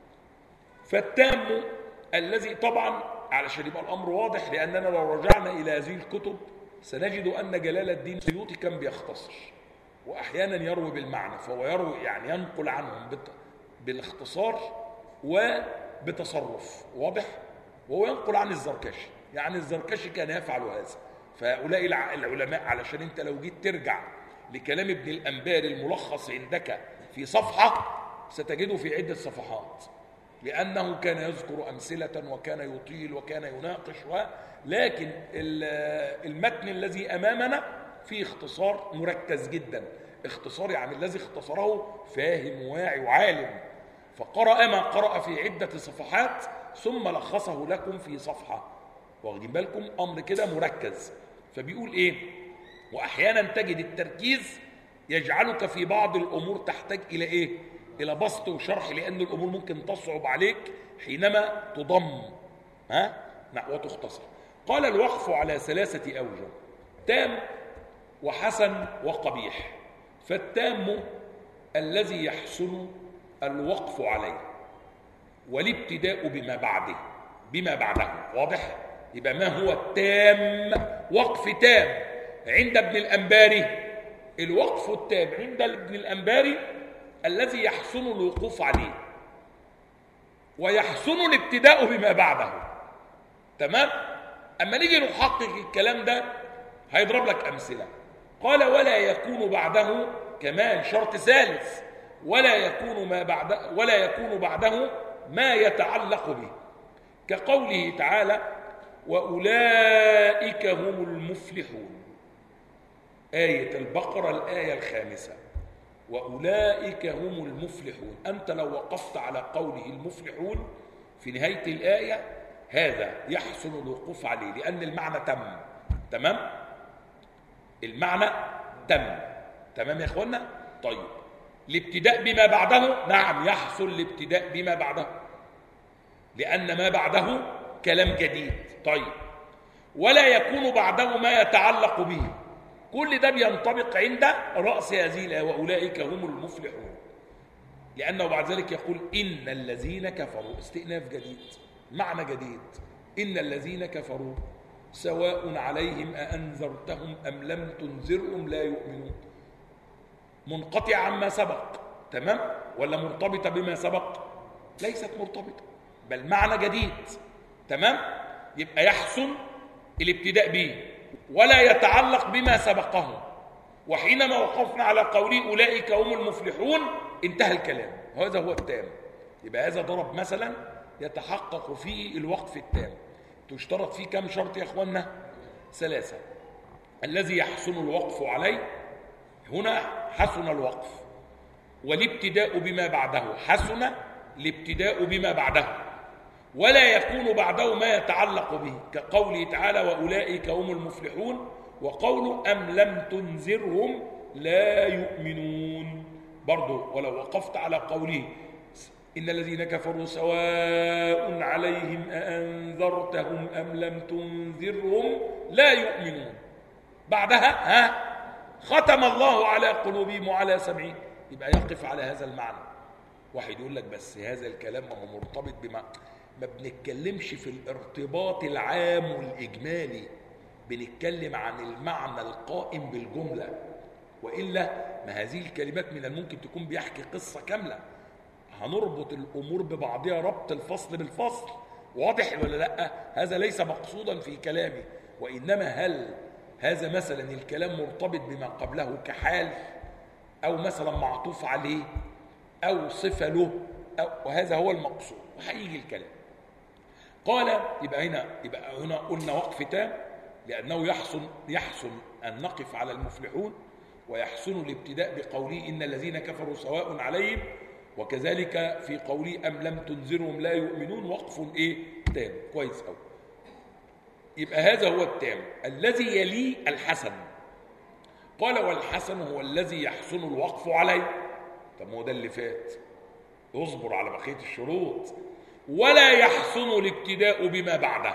Speaker 1: فالتام الذي طبعا علشان يبقى الأمر واضح، لأننا لو رجعنا إلى هذه الكتب سنجد أن جلال الدين السيوطي كان بيختصر وأحيانا يروي بالمعنى، فهو يروي يعني ينقل عنهم بالاختصار وبتصرف واضح، وهو ينقل عن الزركشي، يعني الزركشي كان يفعل هذا. فهؤلاء العلماء علشان انت لو جيت ترجع لكلام ابن الأنباري الملخص عندك في صفحة ستجده في عدة صفحات، لأنه كان يذكر أمثلة وكان يطيل وكان يناقش، لكن المتن الذي أمامنا فيه اختصار مركز جدا. اختصار يعني الذي اختصره فاهم واعي وعالم، فقرأ ما قرأ في عدة صفحات ثم لخصه لكم في صفحة. واخدين بالكم؟ أمر كده مركز. فبيقول وأحيانا تجد التركيز يجعلك في بعض الأمور تحتاج إلى إلى بسط وشرح، لأن الأمور ممكن تصعب عليك حينما تضم وتختصر. قال الوقف على 3 أوجه: تام وحسن وقبيح. فالتام الذي يحسن الوقف عليه والابتداء بما بعده. واضح؟ يبقى ما هو التام؟ وقف تام عند ابن الأنباري. الوقف التام عند ابن الأنباري الذي يحسن الوقوف عليه ويحسن الابتداء بما بعده. تمام؟ أما نيجي نحقق الكلام ده هيضرب لك أمثلة. قال ولا يكون بعده، كمان شرط ثالث، ولا يكون بعده ما يتعلق به، كقوله تعالى وأولئك هم المفلحون، آية البقرة الآية 5. وأولئك هم المفلحون، أنت لو وقفت على قوله المفلحون في نهاية الآية هذا يحسن الوقوف عليه، لأن المعنى تم. تمام؟ المعنى تم. تمام يا إخوانا؟ طيب الابتداء بما بعده، نعم يحصل الابتداء بما بعده لأن ما بعده كلام جديد. طيب ولا يكون بعده ما يتعلق به، كل ده بينطبق عند رأس هذه الآية وأولئك هم المفلحون، لأنه بعد ذلك يقول إن الذين كفروا، استئناف جديد، معنى جديد. إن الذين كفروا سواء عليهم أأنذرتهم أم لم تنذرهم لا يؤمنون، منقطع عما سبق. تمام؟ ولا مرتبطة بما سبق؟ ليست مرتبطة، بل معنى جديد. تمام؟ يبقى يحسن الابتداء به ولا يتعلق بما سبقه. وحينما وقفنا على قوله أولئك هم المفلحون انتهى الكلام، هذا هو التام. يبقى هذا ضرب مثلا يتحقق فيه الوقف التام. تشترط فيه كم شرط يا اخوانا؟ 3. الذي يحسن الوقف عليه، هنا حسن الوقف، والابتداء بما بعده، حسن الابتداء بما بعده، ولا يكون بعده ما يتعلق به، كقوله تعالى وأولئك هم المفلحون، وقوله أم لم تنذرهم لا يؤمنون. برضو ولو وقفت على قوله إن الذين كفروا سواء عليهم أأنذرتهم أم لم تنذرهم لا يؤمنون، بعدها ختم الله على قلوبهم وعلى سمعهم، يبقى يقف على هذا المعنى. واحد يقول لك بس هذا الكلام ما هو مرتبط بما، ما بنتكلمش في الارتباط العام والإجمالي، بنتكلم عن المعنى القائم بالجملة، وإلا ما هذه الكلمات من الممكن تكون بيحكي قصة كاملة، هنربط الأمور ببعضها ربط الفصل بالفصل. واضح ولا لا؟ هذا ليس مقصودا في كلامي، وإنما هل هذا مثلا الكلام مرتبط بما قبله كحال، أو مثلا معطوف عليه، أو صفة له، وهذا هو المقصود، وهيجي الكلام. قال يبقى هنا قلنا وقف تام، لأنه يحسن أن نقف على المفلحون، ويحسن الابتداء بقوله إن الذين كفروا سواء عليهم، وكذلك في قوله أم لم تنذرهم لا يؤمنون، وقف تام. كويس أوي. يبقى هذا هو التام. الذي يليه الحسن، قال والحسن هو الذي يحسن الوقف عليه. طب ما هو ده اللي فات، يصبر على بقية الشروط. ولا يحسن الابتداء بما بعده.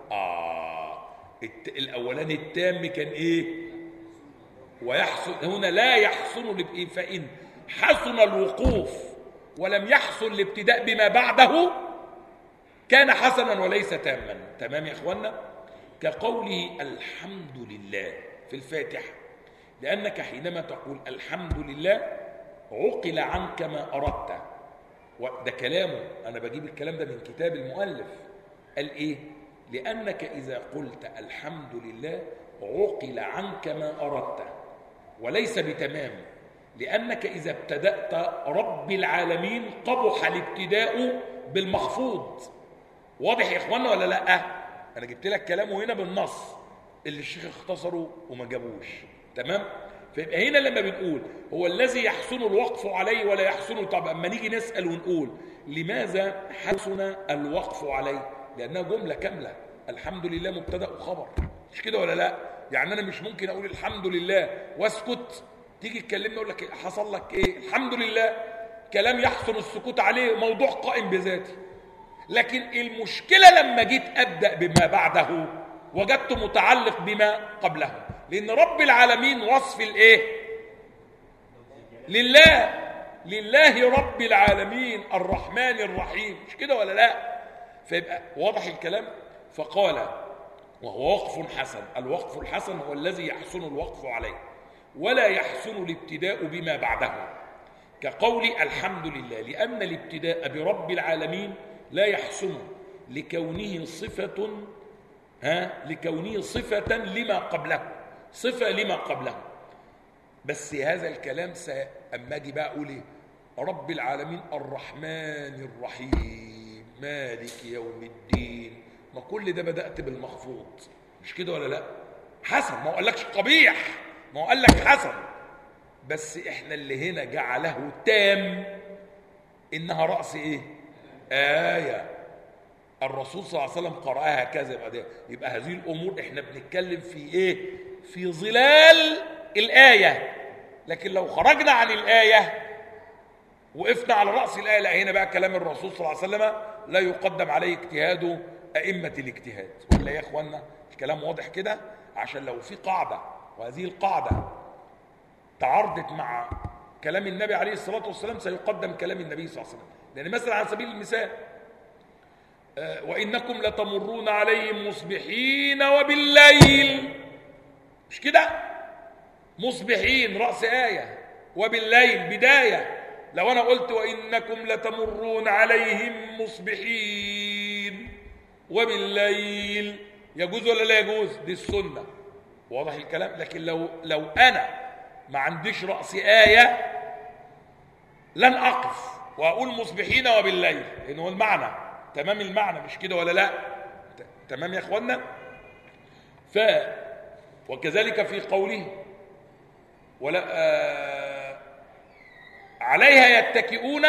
Speaker 1: الأولاني التام كان ويحسن، هنا لا يحسن، فإن حسن الوقوف ولم يحسن الابتداء بما بعده كان حسنا وليس تاما. تمام يا إخوانا؟ كقوله الحمد لله في الفاتحة، لأنك حينما تقول الحمد لله عقل عنك ما أردت، وده كلامه، أنا بجيب الكلام ده من كتاب المؤلف. قال لأنك إذا قلت الحمد لله عقل عنك ما أردت، وليس بتمام، لأنك إذا ابتدأت رب العالمين قبح الابتداء بالمخفوض. واضح يا إخوانا ولا لأ؟ أنا جبت لك كلامه هنا بالنص اللي الشيخ اختصره وما جابوش. تمام؟ فيبقى هنا لما بنقول هو الذي يحسن الوقف عليه ولا يحسن، طب أما نيجي نسأل ونقول لماذا حسن الوقف عليه؟ لأنها جملة كاملة، الحمد لله مبتدأ وخبر، مش كده ولا لا؟ يعني أنا مش ممكن أقول الحمد لله واسكت، تيجي تكلمني أقول لك حصل لك الحمد لله، كلام يحسن السكوت عليه، موضوع قائم بذاته. لكن المشكلة لما جيت أبدأ بما بعده وجدت متعلق بما قبله، لأن رب العالمين وصف لله رب العالمين الرحمن الرحيم، مش كده ولا لا؟ فيبقى واضح الكلام. فقال وهو وقف حسن، الوقف الحسن هو الذي يحسن الوقف عليه ولا يحسن الابتداء بما بعده، كقول الحمد لله، لأن الابتداء برب العالمين لا يحسن لكونه صفة لما قبله، صفة لما قبله. بس هذا الكلام أما أجي بقى أقول إيه؟ رب العالمين الرحمن الرحيم مالك يوم الدين، ما كل ده بدأت بالمخفوض، مش كده ولا لا؟ حسن، ما قالكش قبيح، ما قال لك حسن، بس احنا اللي هنا جعله تام، انها رأس ايه؟ آية الرسول صلى الله عليه وسلم قرأها كذا. يبقى هذه الأمور احنا بنتكلم في ايه؟ في ظلال الآية. لكن لو خرجنا عن الآية وقفنا على رأس الآية، لا، هنا بقى كلام الرسول صلى الله عليه وسلم لا يقدم عليه اجتهاد أئمة الاجتهاد. ولا يا إخوانا الكلام واضح كده؟ عشان لو في قاعدة وهذه القاعدة تعارضت مع كلام النبي عليه الصلاة والسلام سيقدم كلام النبي صلى الله عليه وسلم. لأن مثلا على سبيل المثال وإنكم لتمرون عليهم مصبحين وبالليل، مش كده؟ مصبحين رأس آية، وبالليل بداية. لو أنا قلت وإنكم لتمرون عليهم مصبحين وبالليل، يجوز ولا لا يجوز؟ دي السنة، واضح الكلام. لكن لو أنا ما عنديش رأس آية لن أقف وأقول مصبحين وبالليل، لأن هو المعنى تمام، المعنى مش كده ولا لا؟ تمام يا أخوانا. وكذلك في قوله ولا عليها يتكئون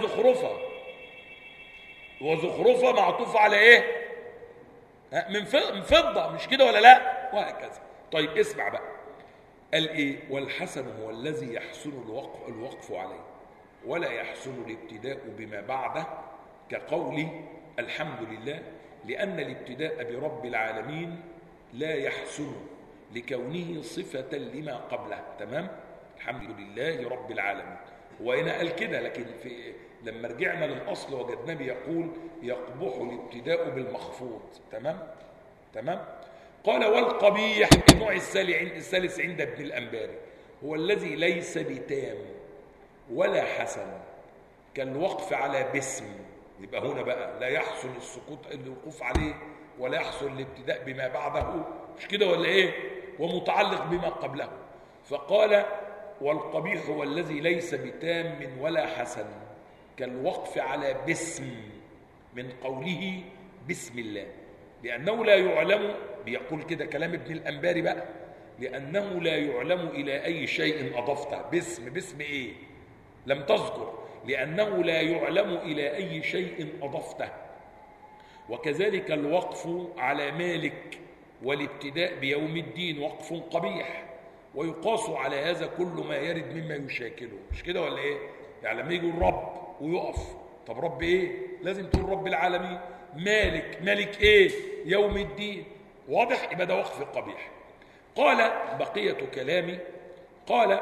Speaker 1: وزخرفة معطوف على ايه؟ من فضة، مش كده ولا لا؟ وهكذا. طيب اسمع بقى، قال ايه؟ والحسن هو الذي يحسن الوقف عليه ولا يحسن الابتداء بما بعده، كقول الحمد لله، لأن الابتداء برب العالمين لا يحسن لكونه صفة لما قبله. تمام؟ الحمد لله رب العالمين. وهنا قال كده، لكن لما رجعنا للأصل وجدناه بيقول يقبح الابتداء بالمخفوض. تمام؟ قال والقبيح النوع الثالث عند ابن الأنباري هو الذي ليس بتام ولا حسن، كالوقف على باسم. يبقى هنا بقى لا يحسن الوقوف عليه ولا يحسن الابتداء بما بعده، مش كده ولا ايه؟ ومتعلق بما قبله. فقال والقبيح هو الذي ليس بتام ولا حسن، كالوقف على باسم، من قوله بسم الله، لأنه لا يعلم، بيقول كده كلام ابن الأنباري بقى، لأنه لا يعلم إلى أي شيء أضفته. باسم إيه؟ لم تذكر، لأنه لا يعلم إلى أي شيء أضفته. وكذلك الوقف على مالك والابتداء بيوم الدين وقف قبيح، ويقاس على هذا كل ما يرد مما يشاكله، مش كده ولا ايه؟ يعني لما يجي الرب ويقف، طب رب ايه؟ لازم تقول رب العالمين. مالك ايه؟ يوم الدين، واضح؟ يبقى ده وقف قبيح. قال بقية كلامي، قال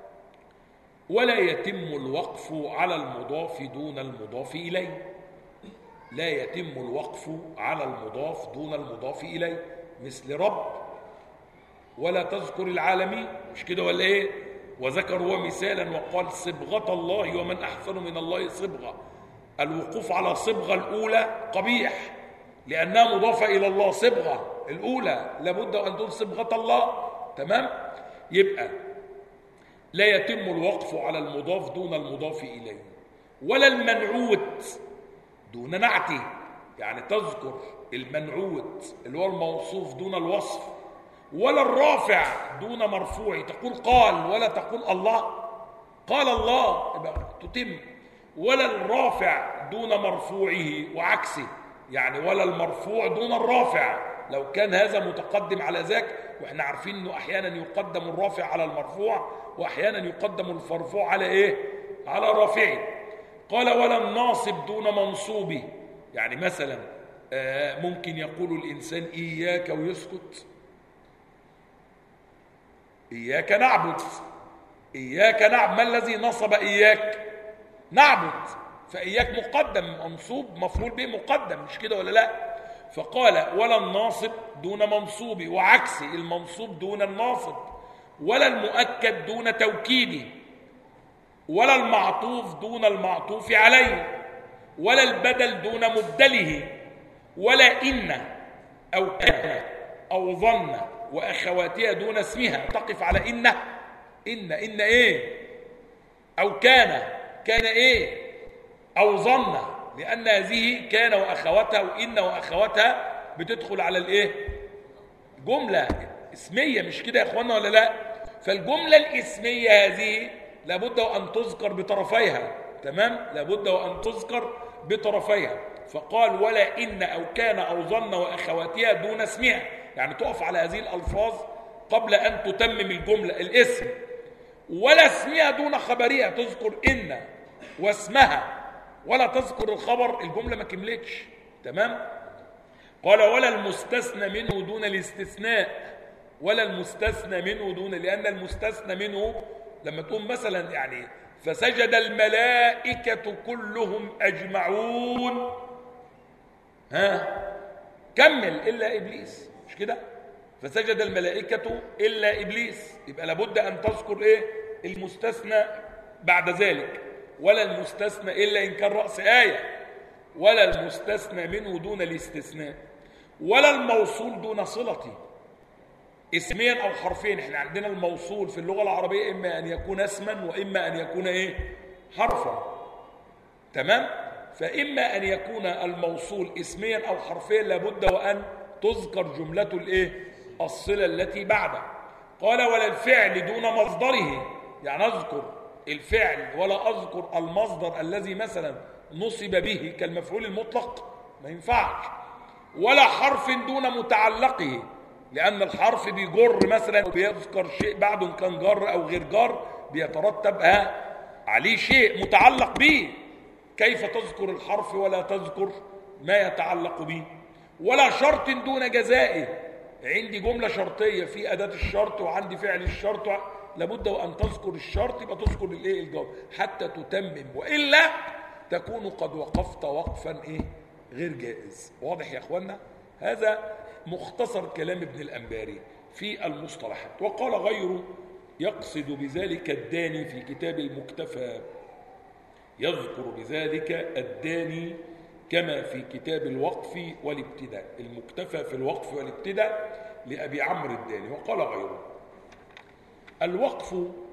Speaker 1: ولا يتم الوقف على المضاف دون المضاف إليه. لا يتم الوقف على المضاف دون المضاف إليه، مثل رب ولا تذكر العالمين، مش كده ولا ايه؟ وذكر هو مثالا وقال صبغة الله ومن أحسن من الله صبغة. الوقوف على صبغة الأولى قبيح لأنها مضافة إلى الله. صبغة الأولى لابد أن تكون صبغة الله. تمام؟ يبقى لا يتم الوقف على المضاف دون المضاف إليه، ولا المنعوت دون نعته، يعني تذكر المنعوت اللي هو الموصوف دون الوصف، ولا الرافع دون مرفوع، تقول قال ولا تقول الله، قال الله يبقى تتم، ولا الرافع دون مرفوعه وعكسه، يعني ولا المرفوع دون الرافع، لو كان هذا متقدم على ذاك، واحنا عارفين انه احيانا يقدم الرافع على المرفوع واحيانا يقدم المرفوع على ايه؟ على رافعه. قال ولا الناصب دون منصوبه، يعني مثلا ممكن يقول الانسان اياك ويسكت، إياك نعبد، ما الذي نصب إياك؟ نعبد، فإياك مقدم، منصوب مفعول به مقدم، مش كده ولا لا؟ فقال ولا الناصب دون منصوب وعكس المنصوب دون الناصب، ولا المؤكد دون توكيد، ولا المعطوف دون المعطوف عليه، ولا البدل دون مبدله، ولا إن أو كان أو ظن وأخواتها دون اسمها. تقف على إن إيه، أو كان إيه، أو ظن، لأن هذه كان وأخواتها وإن وأخواتها بتدخل على الإيه؟ جملة اسمية، مش كده يا إخوانا ولا لا؟ فالجملة الاسمية هذه لابد وأن تذكر بطرفيها، تمام؟ لابد وأن تذكر بطرفيها. فقال ولا إن أو كان أو ظن وأخواتها دون اسمها، يعني تقف على هذه الألفاظ قبل أن تتمم الجملة الاسم. ولا اسمها دون خبرها، تذكر إن واسمها ولا تذكر الخبر، الجملة ما كملتش، تمام؟ قال ولا المستثنى منه دون الاستثناء، ولا المستثنى منه دون، لأن المستثنى منه لما تقوم مثلا يعني فسجد الملائكة كلهم أجمعون، كمل إلا إبليس، مش كده؟ فسجد الملائكة إلا إبليس، يبقى لابد أن تذكر إيه؟ المستثنى بعد ذلك. ولا المستثنى إلا إن كان رأس آية، ولا المستثنى منه دون الاستثناء، ولا الموصول دون صلته، اسميا أو حرفين. احنا عندنا الموصول في اللغة العربية إما أن يكون اسما وإما أن يكون إيه؟ حرفا، تمام؟ فإما أن يكون الموصول اسميا أو حرفيا لابد وأن تذكر جملة الإيه؟ الصلة التي بعده. قال ولا الفعل دون مصدره، يعني أذكر الفعل ولا أذكر المصدر الذي مثلا نصب به كالمفعول المطلق، ما ينفعش. ولا حرف دون متعلقه، لأن الحرف بيجر مثلا وبيذكر شيء بعده إن كان جر أو غير جر بيترتب عليه شيء متعلق به، كيف تذكر الحرف ولا تذكر ما يتعلق به. ولا شرط دون جزائه، عندي جملة شرطية في أداة الشرط وعندي فعل الشرط، لابد وأن تذكر الشرط، يبقى تذكر الإيه؟ الجواب حتى تتمم، وإلا تكون قد وقفت وقفا إيه؟ غير جائز. واضح يا أخوانا؟ هذا مختصر كلام ابن الأنباري في المصطلحات. وقال غيره يقصد بذلك الداني في كتاب المكتفى، يذكر بذلك الداني كما في كتاب الوقف والابتداء، المكتفى في الوقف والابتداء لأبي عمرو الداني. وقال غيره الوقف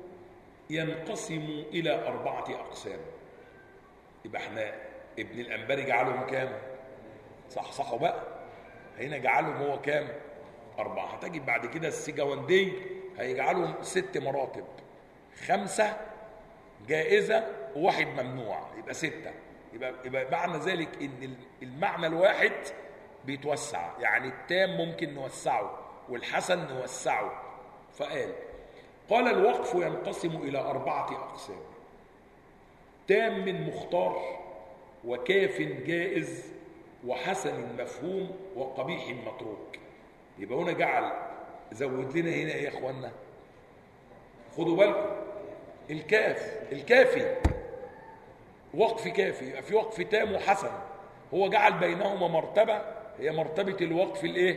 Speaker 1: ينقسم إلى 4 أقسام. يبقى احنا ابن الأنباري جعلهم كام؟ صحصحوا بقى، هنا جعلهم هو كام؟ 4. هتجد بعد كده السجاوندي هيجعلهم 6 مراتب، 5 جائزة وواحد ممنوع، يبقى 6. يبقى معنى ذلك ان المعنى الواحد بيتوسع، يعني التام ممكن نوسعه والحسن نوسعه. قال الوقف ينقسم إلى 4 أقسام: تام مختار، وكاف جائز، وحسن مفهوم، وقبيح متروك. يبقى هنا جعل زود لنا هنا ايه يا اخوانا؟ خدوا بالكم، الكافي وقف كافي، يبقى في وقف تام وحسن، هو جعل بينهما مرتبة هي مرتبة الوقف الايه؟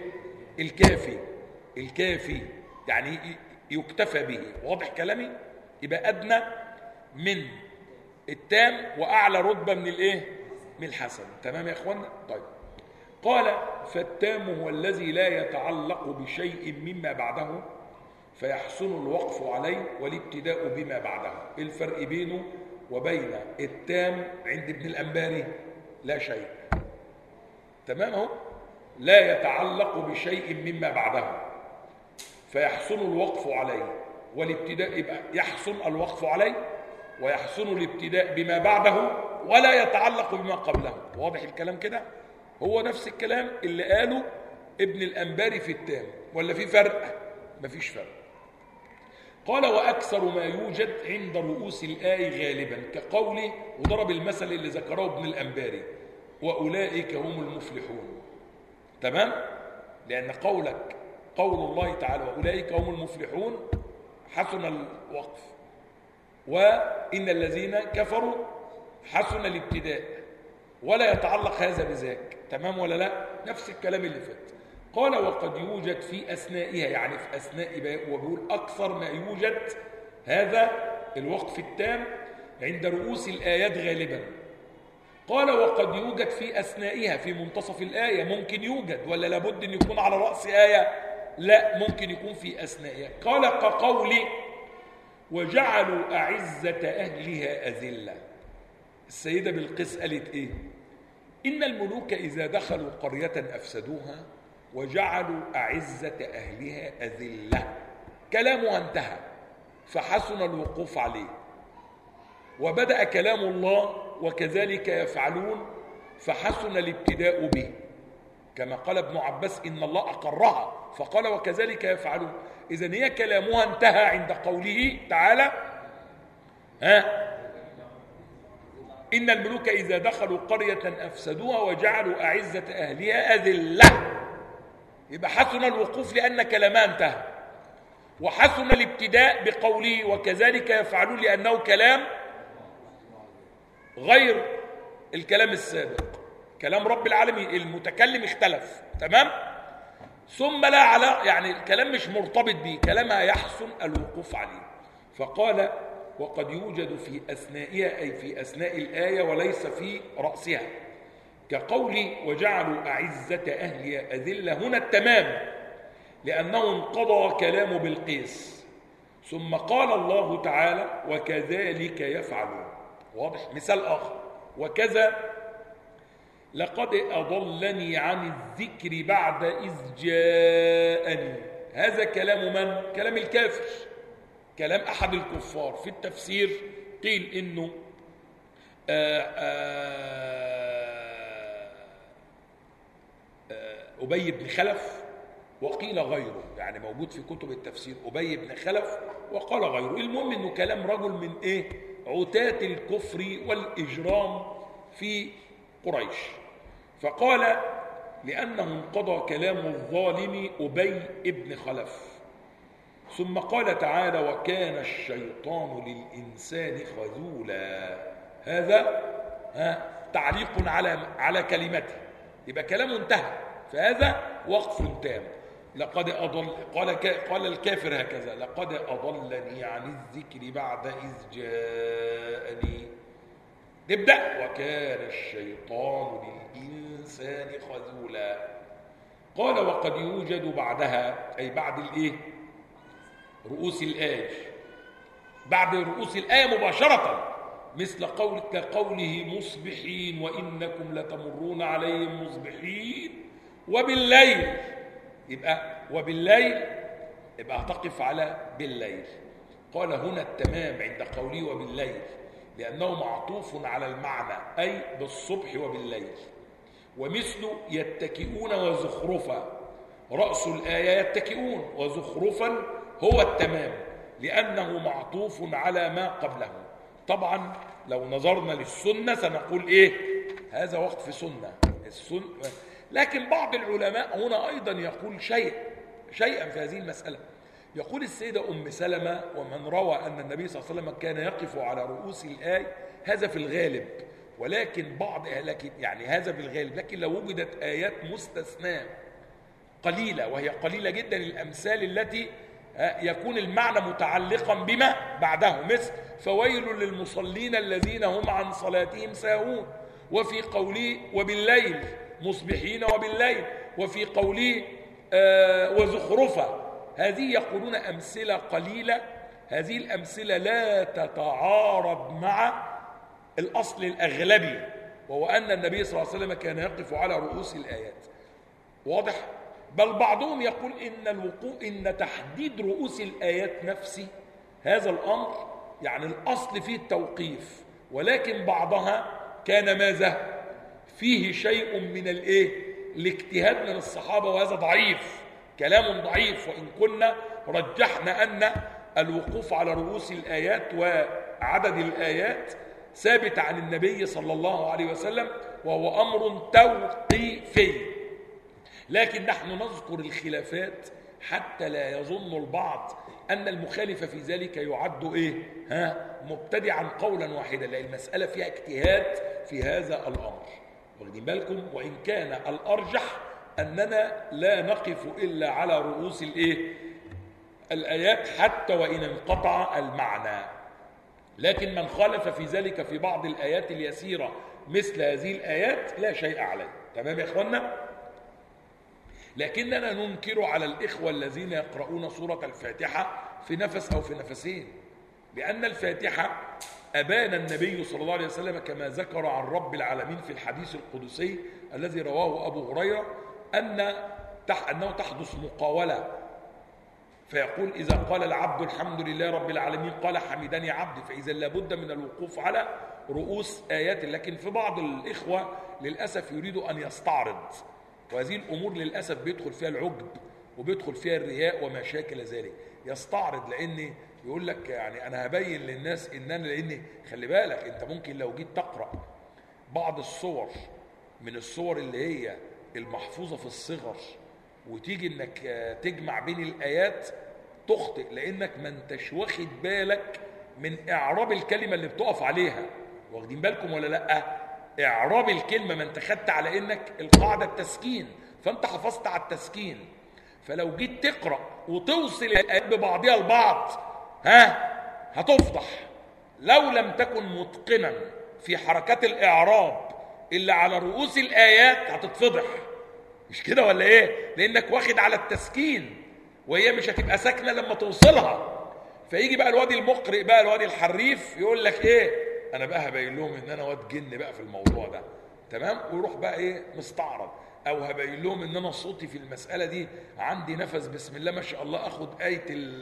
Speaker 1: الكافي يعني يكتفى به. واضح كلامي؟ يبقى أدنى من التام وأعلى رتبة من الايه؟ من الحسن. تمام يا اخوانا؟ طيب، قال فالتام هو الذي لا يتعلق بشيء مما بعده فيحسن الوقف عليه والابتداء بما بعده. ايه الفرق بينه وبين التام عند ابن الأنباري؟ لا شيء. تمام اهو، لا يتعلق بشيء مما بعده فيحسن الوقف عليه والابتداء، يبقى يحسن الوقف عليه ويحسن الابتداء بما بعده ولا يتعلق بما قبله. واضح الكلام كده؟ هو نفس الكلام اللي قاله ابن الأنباري في التام، ولا في فرق؟ مفيش فرق. قال وأكثر ما يوجد عند رؤوس الآية غالبا كقوله، وضرب المثل اللي ذكره ابن الأنباري، وأولئك هم المفلحون. تمام؟ لأن قول الله تعالى وأولئك هم المفلحون حسن الوقف، وإن الذين كفروا حسن الابتداء، ولا يتعلق هذا بذاك. تمام ولا لا؟ نفس الكلام اللي فات. قال وقد يوجد في أثنائها، يعني في أثناء، وبيقول أكثر ما يوجد هذا الوقف التام عند رؤوس الآيات غالبا. قال وقد يوجد في أثنائها، في منتصف الآية ممكن يوجد، ولا لابد أن يكون على رأس آية؟ لا، ممكن يكون في أثنائها. قال كقولي وجعلوا أعزة أهلها أذلة. السيدة بلقيس قالت إيه؟ إن الملوك إذا دخلوا قرية أفسدوها وجعلوا أعزة أهلها أذلة. كلامها انتهى فحسن الوقوف عليه، وبدأ كلام الله وكذلك يفعلون فحسن الابتداء به، كما قال ابن عباس إن الله أقرها فقال وكذلك يفعلون. إذن هي كلامها انتهى عند قوله تعالى إن الملوك إذا دخلوا قرية أفسدوها وجعلوا أعزة أهلها أذلة. يبقى حسن الوقوف لأن كلامها انتهى، وحسن الابتداء بقوله وكذلك يفعلون لأنه كلام غير الكلام السابق، كلام رب العالمين. المتكلم اختلف، تمام؟ ثم لا على يعني الكلام مش مرتبط به، كلامها يحسن الوقوف عليه. فقال وقد يوجد في أثنائها أي في أثناء الآية وليس في رأسها، كقول وجعلوا أعزة أهلها أذلة. هنا التمام لأنه انقضى كلام بلقيس، ثم قال الله تعالى وكذلك يفعلون. واضح؟ مثال آخر وكذا لقد أضلني عن الذكر بعد إذ جاءني. هذا كلام من؟ كلام الكافر، كلام أحد الكفار. في التفسير قيل إنه أبي بن خلف، وقيل غيره، يعني موجود في كتب التفسير أبي بن خلف وقال غيره. المهم إنه كلام رجل من عتاة الكفر والإجرام في قريش. فقال لأنه انقضى كلام الظالم أبي بن خلف. ثم قال تعالى وكان الشيطان للإنسان خذولا. هذا تعليق على كلمته، يبقى كلامه انتهى، فهذا وقف تام. لقد أضل قال الكافر هكذا لقد أضلني عن الذكر بعد إذ جاءني. نبدأ وكان الشيطان للإنسان خذولا. قال وقد يوجد بعدها أي بعد رؤوس الآية، بعد رؤوس الآية مباشرة، مثل كقوله مصبحين وإنكم لتمرون عليهم مصبحين وبالليل. يبقى وبالليل يبقى هتقف على بالليل. قال هنا التمام عند قوله وبالليل لأنه معطوف على المعنى أي بالصبح وبالليل. ومثل يتكئون وزخرفا، رأس الآية يتكئون وزخرفا هو التمام لأنه معطوف على ما قبله. طبعا لو نظرنا للسنة سنقول هذا وقت في سنة السنة. لكن بعض العلماء هنا أيضا يقول شيئا في هذه المسألة. يقول السيدة أم سلمة ومن روى أن النبي صلى الله عليه وسلم كان يقف على رؤوس الآية، هذا في الغالب، ولكن يعني هذا في الغالب، لكن لو وجدت آيات مستثناة قليلة، وهي قليلة جدا الأمثال التي يكون المعنى متعلقا بما بعده، مثل فويل للمصلين الذين هم عن صلاتهم ساهون، وفي قوله وبالليل مصبحين وبالليل، وفي قوله وزخرفة. هذه يقولون أمثلة قليلة، هذه الأمثلة لا تتعارض مع الأصل الأغلبي، وهو أن النبي صلى الله عليه وسلم كان يقف على رؤوس الآيات. واضح؟ بل بعضهم يقول إن تحديد رؤوس الآيات نفسه هذا الأمر يعني الأصل فيه التوقيف، ولكن بعضها كان ماذا؟ فيه شيء من الاجتهاد من الصحابة، وهذا ضعيف، كلام ضعيف. وإن كنا رجحنا أن الوقوف على رؤوس الآيات وعدد الآيات ثابت عن النبي صلى الله عليه وسلم، وهو أمر توقيفي. لكن نحن نذكر الخلافات حتى لا يظن البعض أن المخالف في ذلك يعد مبتدعا قولا واحدا، لأن المسألة فيها اجتهاد في هذا الأمر. واخدين بالكم؟ وإن كان الأرجح أننا لا نقف إلا على رؤوس الآيات حتى وإن انقطع المعنى. لكن من خالف في ذلك في بعض الآيات اليسيرة مثل هذه الآيات لا شيء عليه. تمام يا إخوانا؟ لكننا ننكر على الإخوة الذين يقرؤون سورة الفاتحة في نفس أو في نفسين، لأن الفاتحة أبان النبي صلى الله عليه وسلم كما ذكر عن رب العالمين في الحديث القدسي الذي رواه أبو هريرة أنه تحدث مقاولة، فيقول إذا قال العبد الحمد لله رب العالمين قال حمدني عبدي، فإذا لابد من الوقوف على رؤوس آيات. لكن في بعض الإخوة للأسف يريد أن يستعرض، وهذه الأمور للأسف بيدخل فيها العجب وبيدخل فيها الرياء وما شاكل ذلك. يستعرض لأن يقول لك يعني أنا هبين للناس إن أنا، لأن خلي بالك أنت ممكن لو جيت تقرأ بعض الصور من الصور اللي هي المحفوظة في الصغر وتيجي إنك تجمع بين الآيات تخطئ، لأنك ما انتش واخد بالك من إعراب الكلمة اللي بتقف عليها. واخدين بالكم ولا لأ؟ إعراب الكلمة ما انت خدت على إنك القاعدة التسكين، فانت حفظت على التسكين. فلو جيت تقرأ وتوصل الآيات ببعضها البعض هتفضح. لو لم تكن متقنا في حركات الإعراب اللي على رؤوس الآيات هتتفضح، مش كده ولا إيه؟ لأنك واخد على التسكين وهي مش هتبقى ساكنة لما توصلها. فيجي بقى الوادي المقرئ بقى، الوادي الحريف، يقول لك إيه؟ أنا بقى هبين لهم إن أنا واد جن بقى في الموضوع ده، تمام؟ ويروح بقى إيه؟ مستعرض. أو هبين لهم إن أنا صوتي في المسألة دي عندي نفس بسم الله ما شاء الله، أخد آية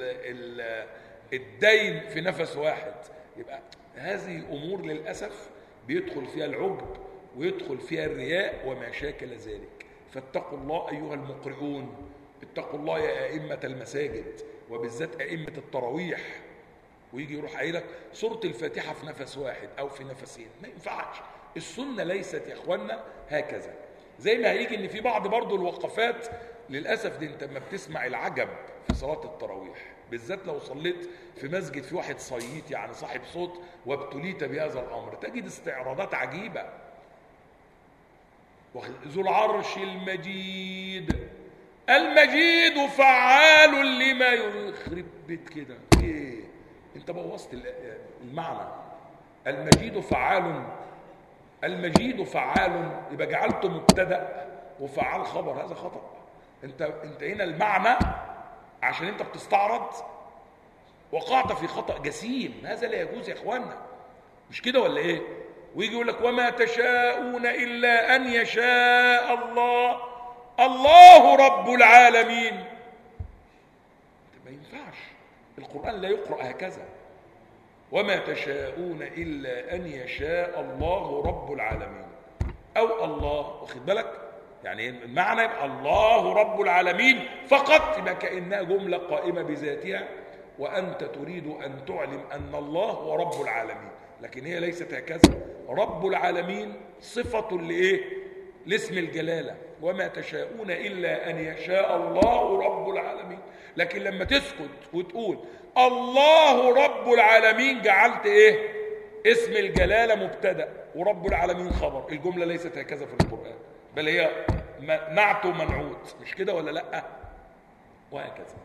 Speaker 1: الدين في نفس واحد. يبقى هذه أمور للأسف بيدخل فيها العجب ويدخل فيها الرياء وما شاكل ذلك. فاتقوا الله أيها المقرئون، اتقوا الله يا أئمة المساجد وبالذات أئمة التراويح. ويجي يروح قايل لك سورة الفاتحة في نفس واحد أو في نفسين، ما ينفعش. السنة ليست يا إخوانا هكذا. زي ما هيجي إن في بعض برضو الوقفات للأسف دي، أنت ما بتسمع العجب في صلاة التراويح، بالذات لو صليت في مسجد في واحد صييت يعني صاحب صوت وابتليت بهذا الأمر، تجد استعراضات عجيبة. ذو العرش المجيد، المجيد فعال لما يخرب بيت كده. ايه انت بوظت المعنى. المجيد فعال، المجيد فعال يبقى جعلته مبتدا وفعال خبر، هذا خطأ. انت هنا المعنى عشان انت بتستعرض وقعت في خطأ جسيم، هذا لا يجوز يا اخوانا، مش كده ولا ايه؟ ويجي يقول لك وما تشاءون الا ان يشاء الله، الله رب العالمين. ما ينفعش، القرآن لا يقرأ هكذا. وما تشاءون إلا أن يشاء الله رب العالمين، أو الله، واخد بالك؟ يعني المعنى يبقى الله رب العالمين فقط، يبقى كأنها جملة قائمة بذاتها، وأنت تريد أن تعلم أن الله هو رب العالمين، لكن هي ليست هكذا. رب العالمين صفة لإيه؟ لاسم الجلالة. وما تشاءون إلا أن يشاء الله رب العالمين. لكن لما تسكت وتقول الله رب العالمين، جعلت إيه؟ اسم الجلالة مبتدأ ورب العالمين خبر. الجملة ليست هكذا في القرآن، بل هي نعت ومنعوت، مش كده ولا لأ؟ وهكذا.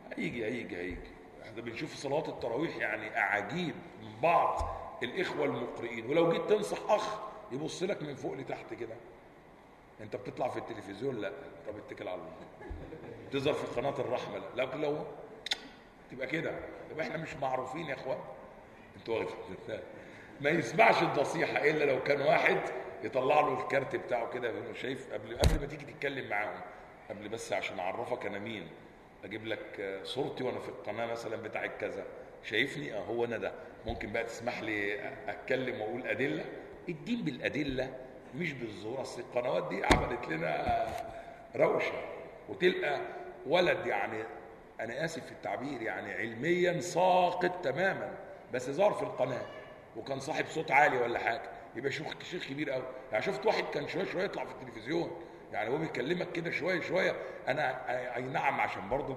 Speaker 1: هيجي احنا بنشوف صلاة التراويح يعني أعاجيب من بعض الإخوة المقرئين. ولو جيت تنصح أخ يبص لك من فوق لتحت كده، انت بتطلع في التلفزيون؟ لا. طب اتكل على الله. تظهر في قناة الرحمة؟ لا. لكن لو تبقى كده يبقى احنا مش معروفين يا اخوان. انتوا واخدين؟ ما يسمعش النصيحة الا لو كان واحد يطلع له الكارت بتاعه كده، شايف؟ قبل ما تيجي تتكلم معاهم، قبل بس عشان اعرفك انا مين، اجيب لك صورتي وانا في القناة مثلا بتاع كذا، شايفني؟ هو انا ده. ممكن بقى تسمح لي اتكلم واقول ادلة؟ الدين بالادلة مش بالزور. اصل القنوات دي عملت لنا روشه، وتلقى ولد يعني انا اسف في التعبير يعني علميا ساقط تماما، بس ظهر في القناه وكان صاحب صوت عالي ولا حاجه، يبقى شيخ كبير قوي. يعني شفت واحد كان شويه يطلع في التلفزيون، يعني هو بيكلمك كده شويه. انا اي نعم، عشان برضه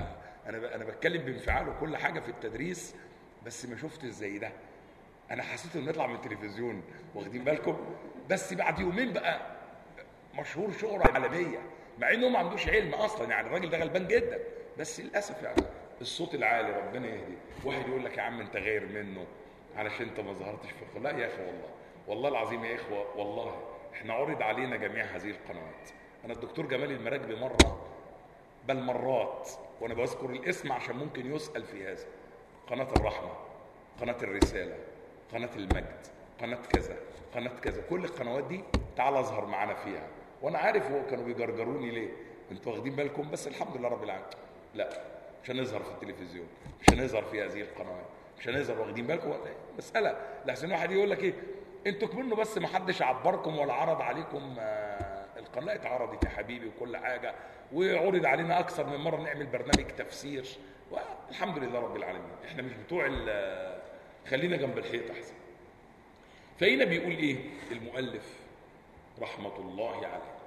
Speaker 1: انا بتكلم بانفعال وكل حاجه في التدريس، بس ما شفتش زي ده. انا حسيت انه يطلع من التلفزيون، واخدين بالكم؟ بس بعد يومين بقى مشهور شهرة عالمية، مع انه ما عندوش علم اصلا. يعني الراجل ده غلبان جدا، بس للاسف يعني الصوت العالي ربنا يهدي. واحد يقول لك يا عم انت غير منه، علشان انت ما ظهرتش في القناه. لا يا اخي والله، والله العظيم يا اخوه، والله احنا عرض علينا جميع هذه القنوات. انا الدكتور جمال المراكبي مره، بل مرات، وانا بذكر الاسم عشان ممكن يسال في هذا، قناه الرحمه، قناه الرساله، قناه المجد، قناه كذا، قناه كذا، كل القنوات دي تعال اظهر معانا فيها. وانا عارف هو كانوا بيجرجروني ليه، انتوا واخدين بالكم؟ بس الحمد لله رب العالمين. لا مش هنظهر في التلفزيون، مش هنظهر في هذه القنوات، مش هنظهر. واخدين بالكم؟ مساله لحسن واحد يقول لك ايه، انتوا كمنوا بس ما حدش عبركم ولا عرض عليكم. القناه اتعرضت يا حبيبي وكل حاجه، وعرض علينا اكثر من مره نعمل برنامج تفسير، والحمد لله رب العالمين. احنا مش بتوع خلينا جنب الحيط احسن. فهنا بيقول ايه المؤلف رحمه الله عليه؟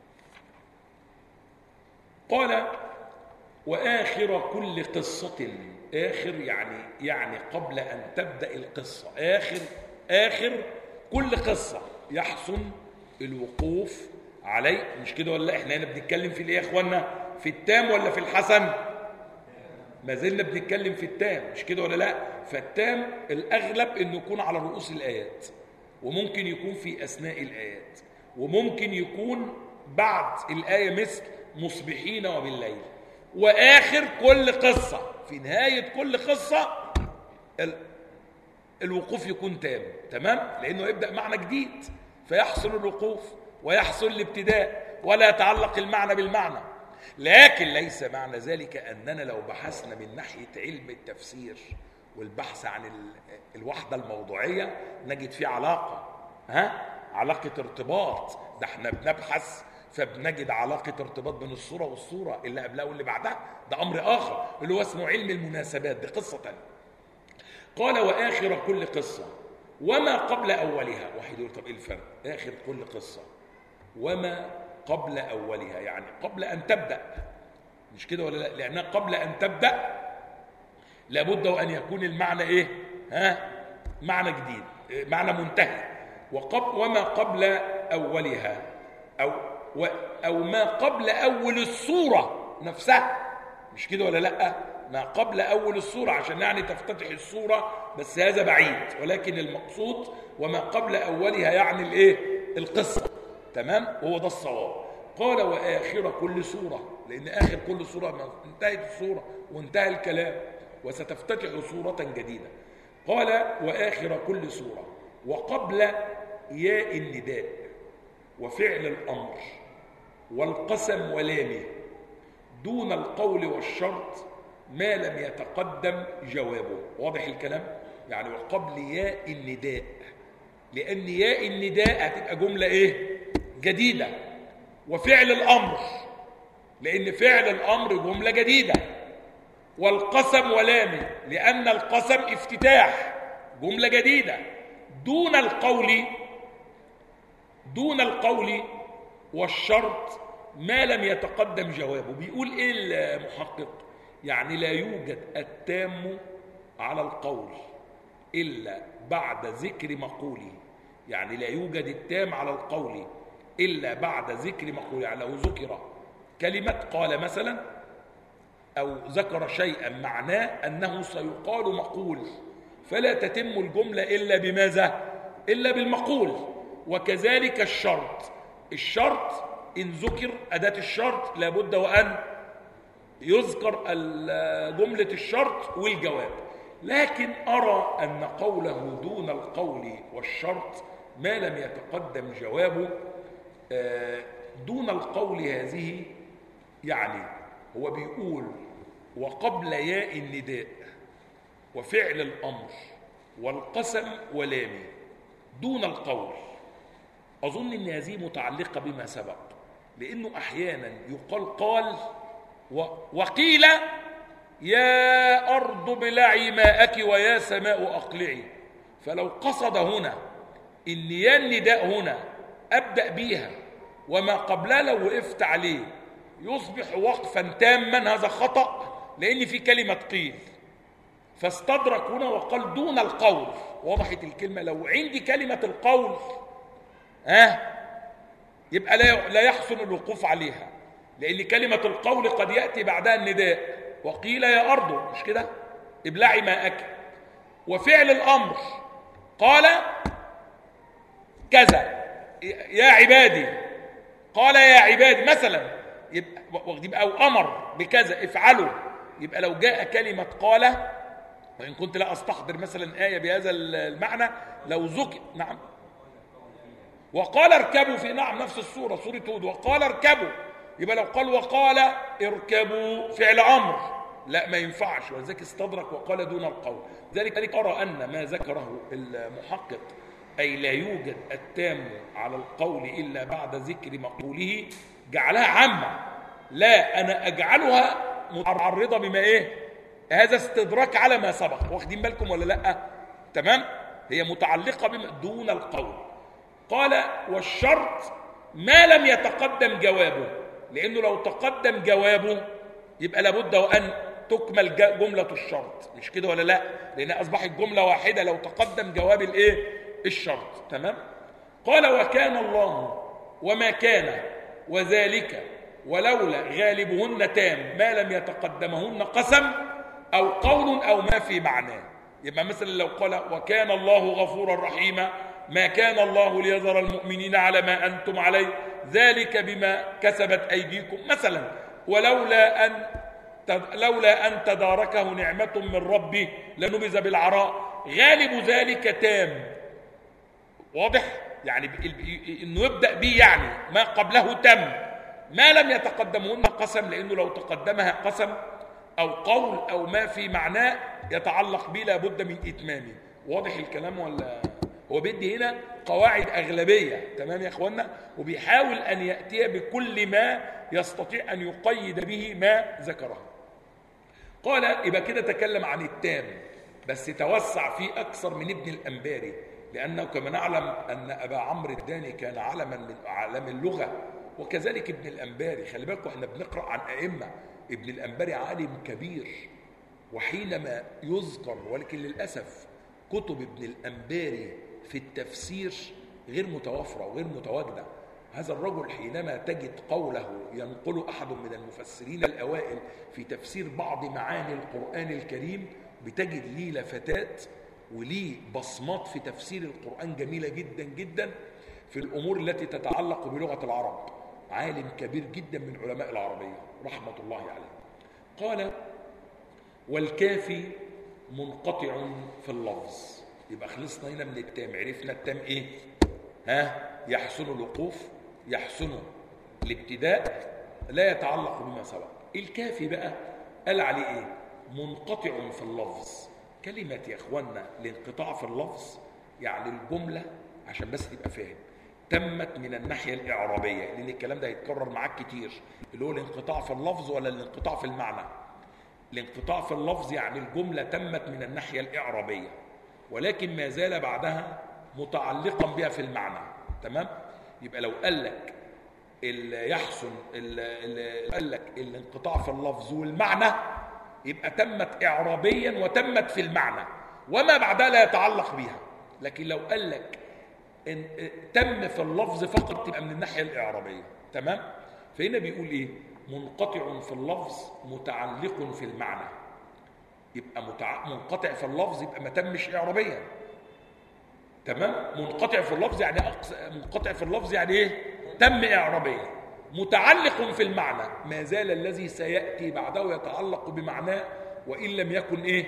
Speaker 1: قال: واخر كل قصه، آخر يعني قبل أن تبدأ القصة، آخر كل قصة يحسن الوقوف عليه. مش كده ولا؟ احنا هنا بنتكلم في الايه يا اخوانا؟ في التام ولا في الحسن؟ ما زلنا بنتكلم في التام، مش كده ولا لا؟ فالتام الأغلب إنه يكون على رؤوس الآيات، وممكن يكون في أثناء الآيات، وممكن يكون بعد الآية مثل مصبحين وبالليل. وآخر كل قصة، في نهاية كل قصة الوقوف يكون تام، تمام؟ لأنه يبدأ معنى جديد فيحصل الوقوف ويحصل الابتداء ولا يتعلق المعنى بالمعنى. لكن ليس معنى ذلك أننا لو بحثنا من ناحية علم التفسير والبحث عن الوحدة الموضوعية نجد فيه علاقة، علاقة ارتباط. ده احنا بنبحث فبنجد علاقة ارتباط بين الصورة والصورة اللي قبلها واللي بعدها، ده أمر آخر اللي هو اسمه علم المناسبات، دي قصة تانية. قال: وآخر كل قصة وما قبل أولها. واحد يقول طب إيه الفرق؟ آخر كل قصة وما قبل أولها يعني قبل أن تبدأ، مش كده ولا لا؟ لأنها قبل أن تبدأ لابد وأن يكون المعنى إيه؟ معنى جديد، معنى منتهي. وما قبل أولها أو ما قبل أول السورة نفسها، مش كده ولا لأ؟ ما قبل أول السورة عشان يعني تفتتح السورة، بس هذا بعيد، ولكن المقصود وما قبل أولها يعني الإيه؟ القصة، تمام؟ وهو ده الصواب. قال: وآخر كل سورة، لأن آخر كل سورة انتهت السورة وانتهى الكلام وستفتتح سورة جديدة. قال: وآخر كل سورة وقبل ياء النداء وفعل الأمر والقسم ولامه دون القول والشرط ما لم يتقدم جوابه. واضح الكلام؟ يعني وقبل ياء النداء، لأن ياء النداء هتبقى جملة إيه؟ جديدة. وفعل الأمر، لأن فعل الأمر جملة جديدة. والقسم ولامه، لأن القسم افتتاح جملة جديدة. دون القول والشرط ما لم يتقدم جوابه. بيقول إيه المحقق؟ يعني لا يوجد التام على القول إلا بعد ذكر مقوله. يعني لا يوجد التام على القول إلا بعد ذكر مقوله. يعني لو ذكر كلمة قال مثلا أو ذكر شيئا معناه أنه سيقال مقول، فلا تتم الجملة إلا بماذا؟ إلا بالمقول. وكذلك الشرط إن ذكر أداة الشرط لابد وأن يذكر جملة الشرط والجواب. لكن أرى أن قوله دون القول والشرط ما لم يتقدم جوابه، دون القول هذه يعني هو بيقول وقبل ياء النداء وفعل الأمر والقسم ولامه دون القول. أظن أن هذه متعلقة بما سبق، لأنه أحيانا يقال قال وقيل يا أرض ابلعي ماءك ويا سماء أقلعي. فلو قصد هنا إن يا النداء هنا أبدأ بيها وما قبلها لو وقفت عليه يصبح وقفا تاما، هذا خطأ، لأن في كلمة قيل، فاستدرك هنا وقال دون القول. وضحت الكلمة؟ لو عندي كلمة القول يبقى لا يحسن الوقوف عليها، لأن كلمة القول قد يأتي بعدها النداء. وقيل يا أرض، مش كده؟ ابلعي ماءك.
Speaker 2: وفعل الأمر قال كذا يا عبادي، قال يا عبادي مثلا، يبقى أو أمر بكذا افعلوا. يبقى لو جاء كلمة قال، وإن كنت لا أستحضر مثلا آية بهذا المعنى، لو ذكر نعم وقال اركبوا في نعم نفس السورة سورة هود، وقال اركبوا، يبقى لو قال وقال اركبوا فعل أمر لا ما ينفعش، ولذلك استدرك وقال دون القول. ذلك أرى أن ما ذكره المحقق أي لا يوجد التام على القول إلا بعد ذكر مقوله جعلها عامة، لا أنا أجعلها متعرضة بما إيه؟ هذا استدراك على ما سبق، واخدين بالكم ولا لا؟ تمام؟ هي متعلقة بما دون القول. قال والشرط ما لم يتقدم جوابه، لأنه لو تقدم جوابه يبقى لابد وأن تكمل جملة الشرط، مش كده ولا لا؟ لأن أصبحت جملة واحدة لو تقدم جواب الإيه؟ الشرط. تمام؟ قال وكان الله وما كان وذلك ولولا غالبهن تام ما لم يتقدمهن قسم أو قول أو ما في معناه. يبقى مثلا لو قال وكان الله غفورا رحيما ما كان الله ليذر المؤمنين على ما أنتم عليه ذلك بما كسبت أيديكم مثلا، ولولا أن تداركه نعمة من ربه لنبذ بالعراء، غالب ذلك تام. واضح؟ يعني إنه يبدأ به يعني ما قبله تم، ما لم يتقدمهن قسم، لأنه لو تقدمها قسم أو قول أو ما في معناه يتعلق به لابد من إتمامه. واضح الكلام ولا؟ هو بيدي هنا قواعد أغلبية. تمام يا أخوانا؟ وبيحاول أن يأتي بكل ما يستطيع أن يقيد به ما ذكره. قال يبقى كده تكلم عن التام، بس توسع فيه أكثر من ابن الأنباري، لأنه كما نعلم أن أبا عمرو الداني كان علما من أعلام اللغة، وكذلك ابن الأنباري. خلي بالكم احنا بنقرأ عن أئمة، ابن الأنباري عالم كبير، وحينما يذكر، ولكن للأسف كتب ابن الأنباري في التفسير غير متوفرة وغير متواجدة. هذا الرجل حينما تجد قوله ينقل أحد من المفسرين الأوائل في تفسير بعض معاني القرآن الكريم، بتجد ليه لفتات وليه بصمات في تفسير القرآن جميلة جدا جدا في الأمور التي تتعلق بلغة العرب. عالم كبير جدا من علماء العربية رحمة الله عليه. قال والكافي منقطع في اللفظ. يبقى خلصنا هنا من التام، عرفنا التام ايه؟ يحسن الوقوف، يحسن الابتداء، لا يتعلق بما سبق. الكافي بقى قال عليه ايه؟ منقطع في اللفظ. كلمة يا اخوانا الانقطاع في اللفظ يعني الجملة، عشان بس تبقى فاهم، تمت من الناحية الإعرابية، لأن الكلام ده هيتكرر معاك كتير، اللي هو الانقطاع في اللفظ ولا الانقطاع في المعنى. الانقطاع في اللفظ يعني الجملة تمت من الناحية الإعرابية، ولكن ما زال بعدها متعلقا بها في المعنى. تمام؟ يبقى لو قال لك يحسن قال لك الانقطاع في اللفظ والمعنى، يبقى تمت إعرابيا وتمت في المعنى، وما بعدها لا يتعلق بها. لكن لو قال لك إن تم في اللفظ فقط تبقى من الناحية الإعرابية. تمام؟ فهنا بيقول إيه؟ منقطع في اللفظ متعلق في المعنى. يبقى منقطع في اللفظ يبقى ما تمش إعرابيا. تمام؟ منقطع في اللفظ يعني منقطع في اللفظ يعني إيه؟ تم إعرابيا. متعلق في المعنى ما زال الذي سيأتي بعده يتعلق بمعناه، وإن لم يكن إيه؟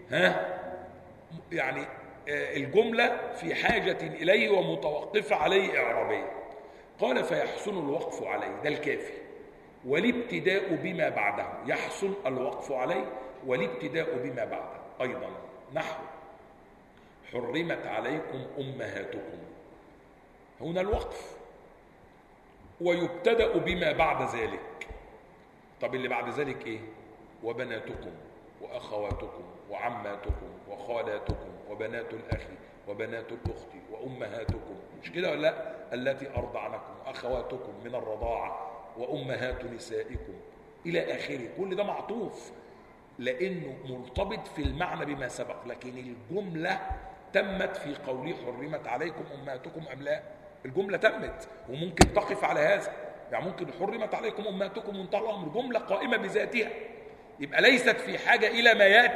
Speaker 2: يعني الجملة في حاجة إليه ومتوقفة عليه إعرابيا. قال فيحسن الوقف عليه، ده الكافي، والابتداء بما بعده. يحسن الوقف عليه والابتداء بما بعده. أيضا نحو حرمت عليكم أمهاتكم، هنا الوقف، ويبتدأ بما بعد ذلك. طب اللي بعد ذلك إيه؟ وبناتكم وأخواتكم وعماتكم وخالاتكم وبنات الأخ وبنات الأخت وأمهاتكم، مش كده ولا لا؟ التي أرضعنكم، أخواتكم من الرضاعة، وأمهات نسائكم إلى آخره. كل ده معطوف لأنه مرتبط في المعنى بما سبق، لكن الجملة تمت في قوله حرمت عليكم أمهاتكم أم لا؟ الجملة تمت، وممكن تقف على هذا. يعني ممكن حرمت عليكم أمهاتكم منتهى الأمر جملة قائمة بذاتها، يبقى ليست في حاجة إلى ما يأتي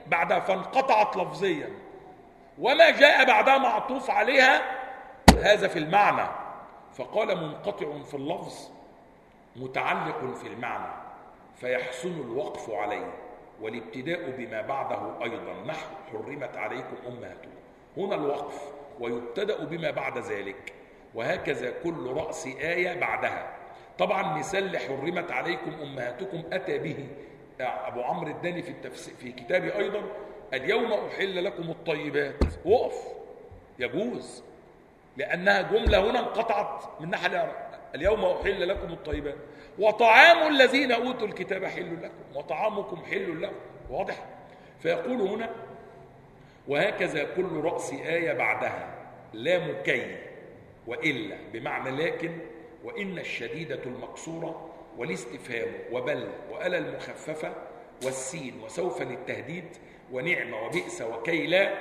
Speaker 2: بعدها فانقطعت لفظيا، وما جاء بعدها معطوف عليها هذا في المعنى، فقال منقطع في اللفظ متعلق في المعنى فيحسن الوقف عليه والابتداء بما بعده أيضا، نحو حرمت عليكم أمهاتكم، هنا الوقف ويبتدأ بما بعد ذلك، وهكذا كل رأس آية بعدها. طبعا مثال لحرمت عليكم أمهاتكم أتى به أبو عمرو الداني في التفسير في كتابه أيضا، اليوم أحل لكم الطيبات، وقف يجوز لأنها جملة هنا انقطعت من ناحية اليوم أحل لكم الطيبات، وطعام الذين أوتوا الكتاب حل لكم وطعامكم حل لكم، واضح؟ فيقول هنا وهكذا كل رأس آية بعدها لام كي وإلا بمعنى لكن وإن الشديدة المقصورة والاستفهام وبل وألا المخففة والسين وسوف للتهديد ونعم وبئس وكي لا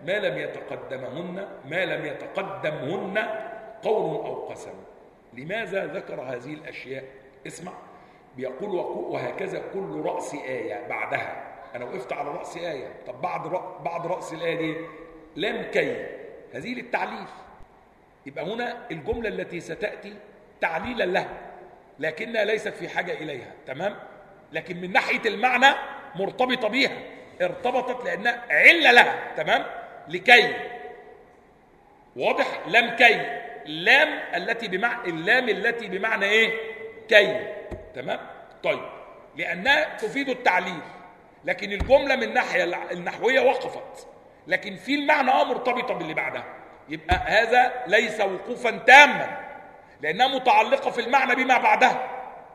Speaker 2: ما لم يتقدمهن قول أو قسم. لماذا ذكر هذه الأشياء؟ اسمع، بيقول وهكذا كل رأس آية بعدها، أنا وقفت على رأس آية، طب بعد رأس الآية دي لام كي، هذه للتعليل، يبقى هنا الجملة التي ستأتي تعليلا لها لكنها ليست في حاجة إليها، تمام؟ لكن من ناحية المعنى مرتبطة بها، ارتبطت لأنها علة لها، تمام؟ لكي، واضح؟ لام كي، اللام التي بمعنى ايه؟ كي، تمام؟ طيب، لأنها تفيد التعليل، لكن الجملة من الناحية النحوية وقفت، لكن في المعنى مرتبطة باللي بعدها، يبقى هذا ليس وقوفا تاما لأنها متعلقة في المعنى بما بعدها،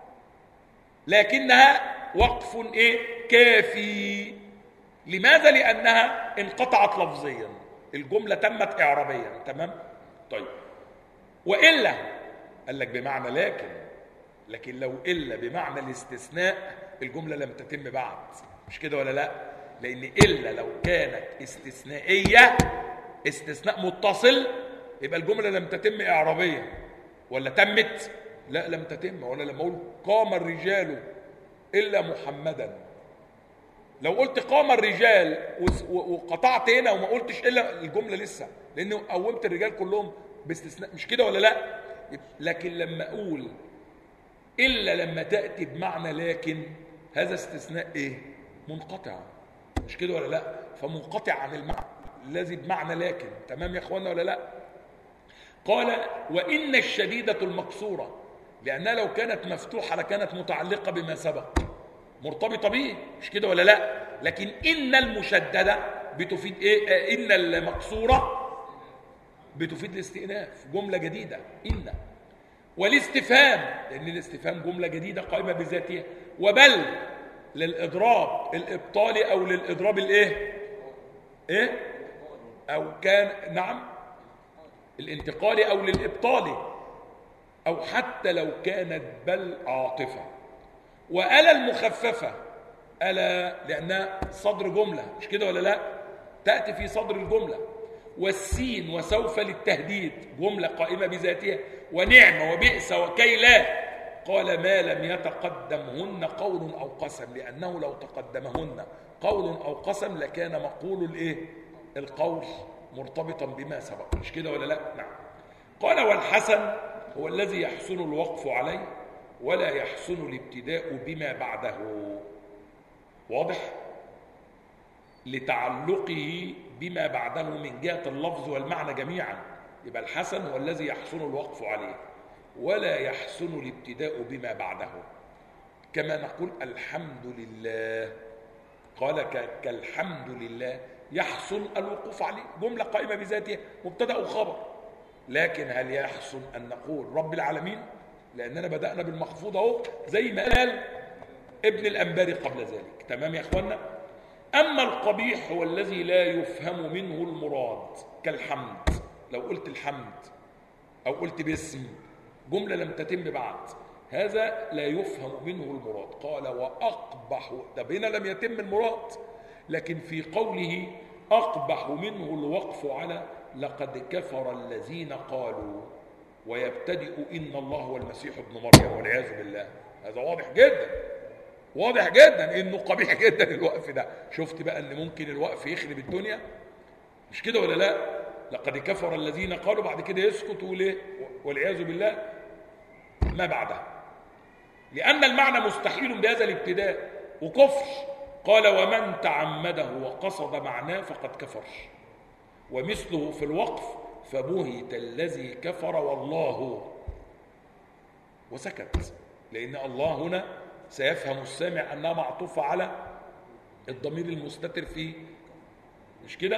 Speaker 2: لكنها وقف ايه؟ كافي. لماذا؟ لأنها انقطعت لفظيا، الجملة تمت إعرابيا، تمام؟ طيب، وإلا قال لك بمعنى لكن لو إلا بمعنى الاستثناء الجملة لم تتم بعد، مش كده ولا لا؟ لأن إلا لو كانت استثنائية، استثناء متصل، يبقى الجملة لم تتم إعرابيا، ولا تمت؟ لا، لم تتم. ولا لما أقول قام الرجال إلا محمدا، لو قلت قام الرجال وقطعت هنا وما قلتش إلا، الجملة لسه، لأنه قومت الرجال كلهم باستثناء، مش كده ولا لا؟ لكن لما أقول إلا لما تأتي بمعنى لكن، هذا استثناء إيه؟ منقطع، مش كده ولا لا؟ فمنقطع عن المعنى الذي بمعنى لكن، تمام يا أخوانا ولا لا؟ قال وإن الشديدة المكسورة، لأنها لو كانت مفتوحة لكانت متعلقة بما سبق، مرتبطة به، مش كده ولا لا؟ لكن إن المشددة بتفيد إيه؟ إن المكسورة بتفيد الاستئناف، جملة جديدة إن، والاستفهام لأن الاستفهام جملة جديدة قائمة بذاتها، وبل للإضراب الإبطالي أو للإضراب الإيه؟ إيه؟ أو كان نعم الانتقالي أو للإبطالي، أو حتى لو كانت بل عاطفة، وألا المخففة، ألا لأنها صدر جملة، مش كده ولا لا؟ تأتي في صدر الجملة، والسين وسوف للتهديد جملة قائمة بذاتها، ونعم وبئس وكي لا، قال ما لم يتقدمهن قول أو قسم، لأنه لو تقدمهن قول أو قسم لكان مقول الإيه؟ القول مرتبطا بما سبق، مش كده ولا لا؟ نعم. قال والحسن هو الذي يحسن الوقف عليه ولا يحسن الابتداء بما بعده، واضح؟ لتعلقه بما بعده من جهة اللفظ والمعنى جميعا، يبقى الحسن هو الذي يحسن الوقف عليه ولا يحسن الابتداء بما بعده، كما نقول الحمد لله، قال كالحمد لله يحسن الوقوف عليه، جملة قائمة بذاتها مبتدأ وخبر، لكن هل يحسن أن نقول رب العالمين؟ لأننا بدأنا بالمخفوض اهو زي ما قال ابن الأنباري قبل ذلك، تمام يا أخوانا؟ أما القبيح هو الذي لا يفهم منه المراد، كالحمد، لو قلت الحمد أو قلت باسم جملة لم تتم بعد، هذا لا يفهم منه المراد. قال وأقبح، طب هنا لم يتم المراد، لكن في قوله أقبح منه الوقف على لقد كفر الذين قالوا ويبتدئ إن الله والمسيح ابن مريم والعياذ بالله، هذا واضح جدا، واضح جدا انه قبيح جدا الوقف ده. شفت بقى ان ممكن الوقف يخرب الدنيا، مش كده ولا لا؟ لقد كفر الذين قالوا، بعد كده يسكتوا ليه والعياذ بالله ما بعدها، لأن المعنى مستحيل بهذا الابتداء وكفر. قال ومن تعمده وقصد معناه فقد كفر، ومثله في الوقف فبهت الذي كفر والله، وسكت، لأن الله هنا سيفهم السامع أنها معطوفة على الضمير المستتر فيه، مش كده؟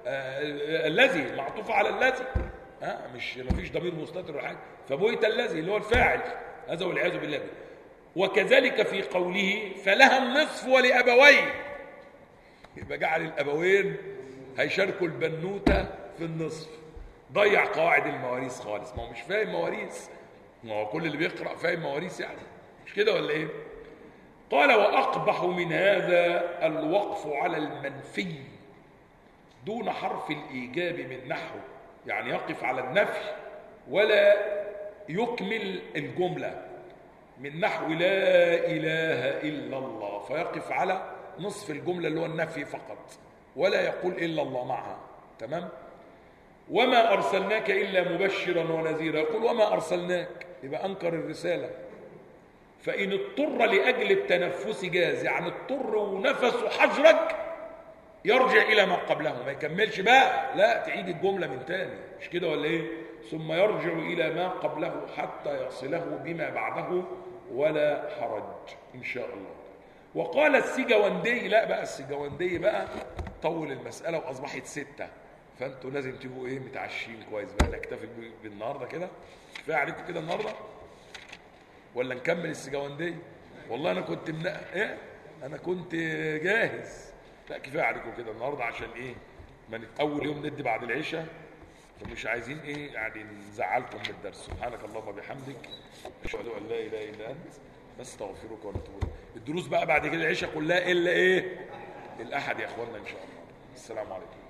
Speaker 2: الذي معطوفة على الذي، مش مفيش ضمير مستتر ولا حاجة، فبهت الذي اللي هو الفاعل، هذا والعياذ بالله. وكذلك في قوله فلها النصف ولأبويه، يبقى جعل الأبوين هيشاركوا البنوتة في النصف، ضيع قواعد المواريث خالص. ما هو مش فاهم مواريث، ما هو كل اللي بيقرأ فاهم مواريث يعني، مش كده ولا ايه؟ قال وأقبح من هذا الوقف على المنفي دون حرف الإيجاب من نحو، يعني يقف على النفي ولا يكمل الجملة، من نحو لا إله إلا الله، فيقف على نصف الجملة اللي هو النفي فقط، ولا يقول إلا الله معها. تمام؟ وما أرسلناك إلا مبشرا ونذيرا، يقول وما أرسلناك، يبقى أنكر الرسالة. فإن اضطر لأجل التنفس جاز، يعني اضطر ونفسه حجرك يرجع إلى ما قبله، ما يكملش بقى، لا تعيد الجملة من تاني، مش كده ولا إيه؟ ثم يرجع إلى ما قبله حتى يصله بما بعده ولا حرج إن شاء الله. وقال السجوندي، لا بقى السجوندي بقى طول المسألة وأصبحت 6، فأنتوا لازم تبقوا إيه متعشين كويس بقى. نكتفي بالنهاردة كده، كفاية عليكم كده النهاردة ولا نكمل السجوندي؟ والله أنا كنت أنا كنت جاهز. لا كفاية عليكم كده النهاردة، عشان إيه ما أول يوم ندي بعد العشاء، فمش عايزين إيه يعني نزعلكم من الدرس. سبحانك اللهم وبحمدك، أشهد أن لا إله إلا أنت، نستغفرك ونتوب إليك. الدروس بقى بعد كده العشاء كلها إلا إيه؟ الأحد يا إخواننا إن شاء الله. السلام عليكم.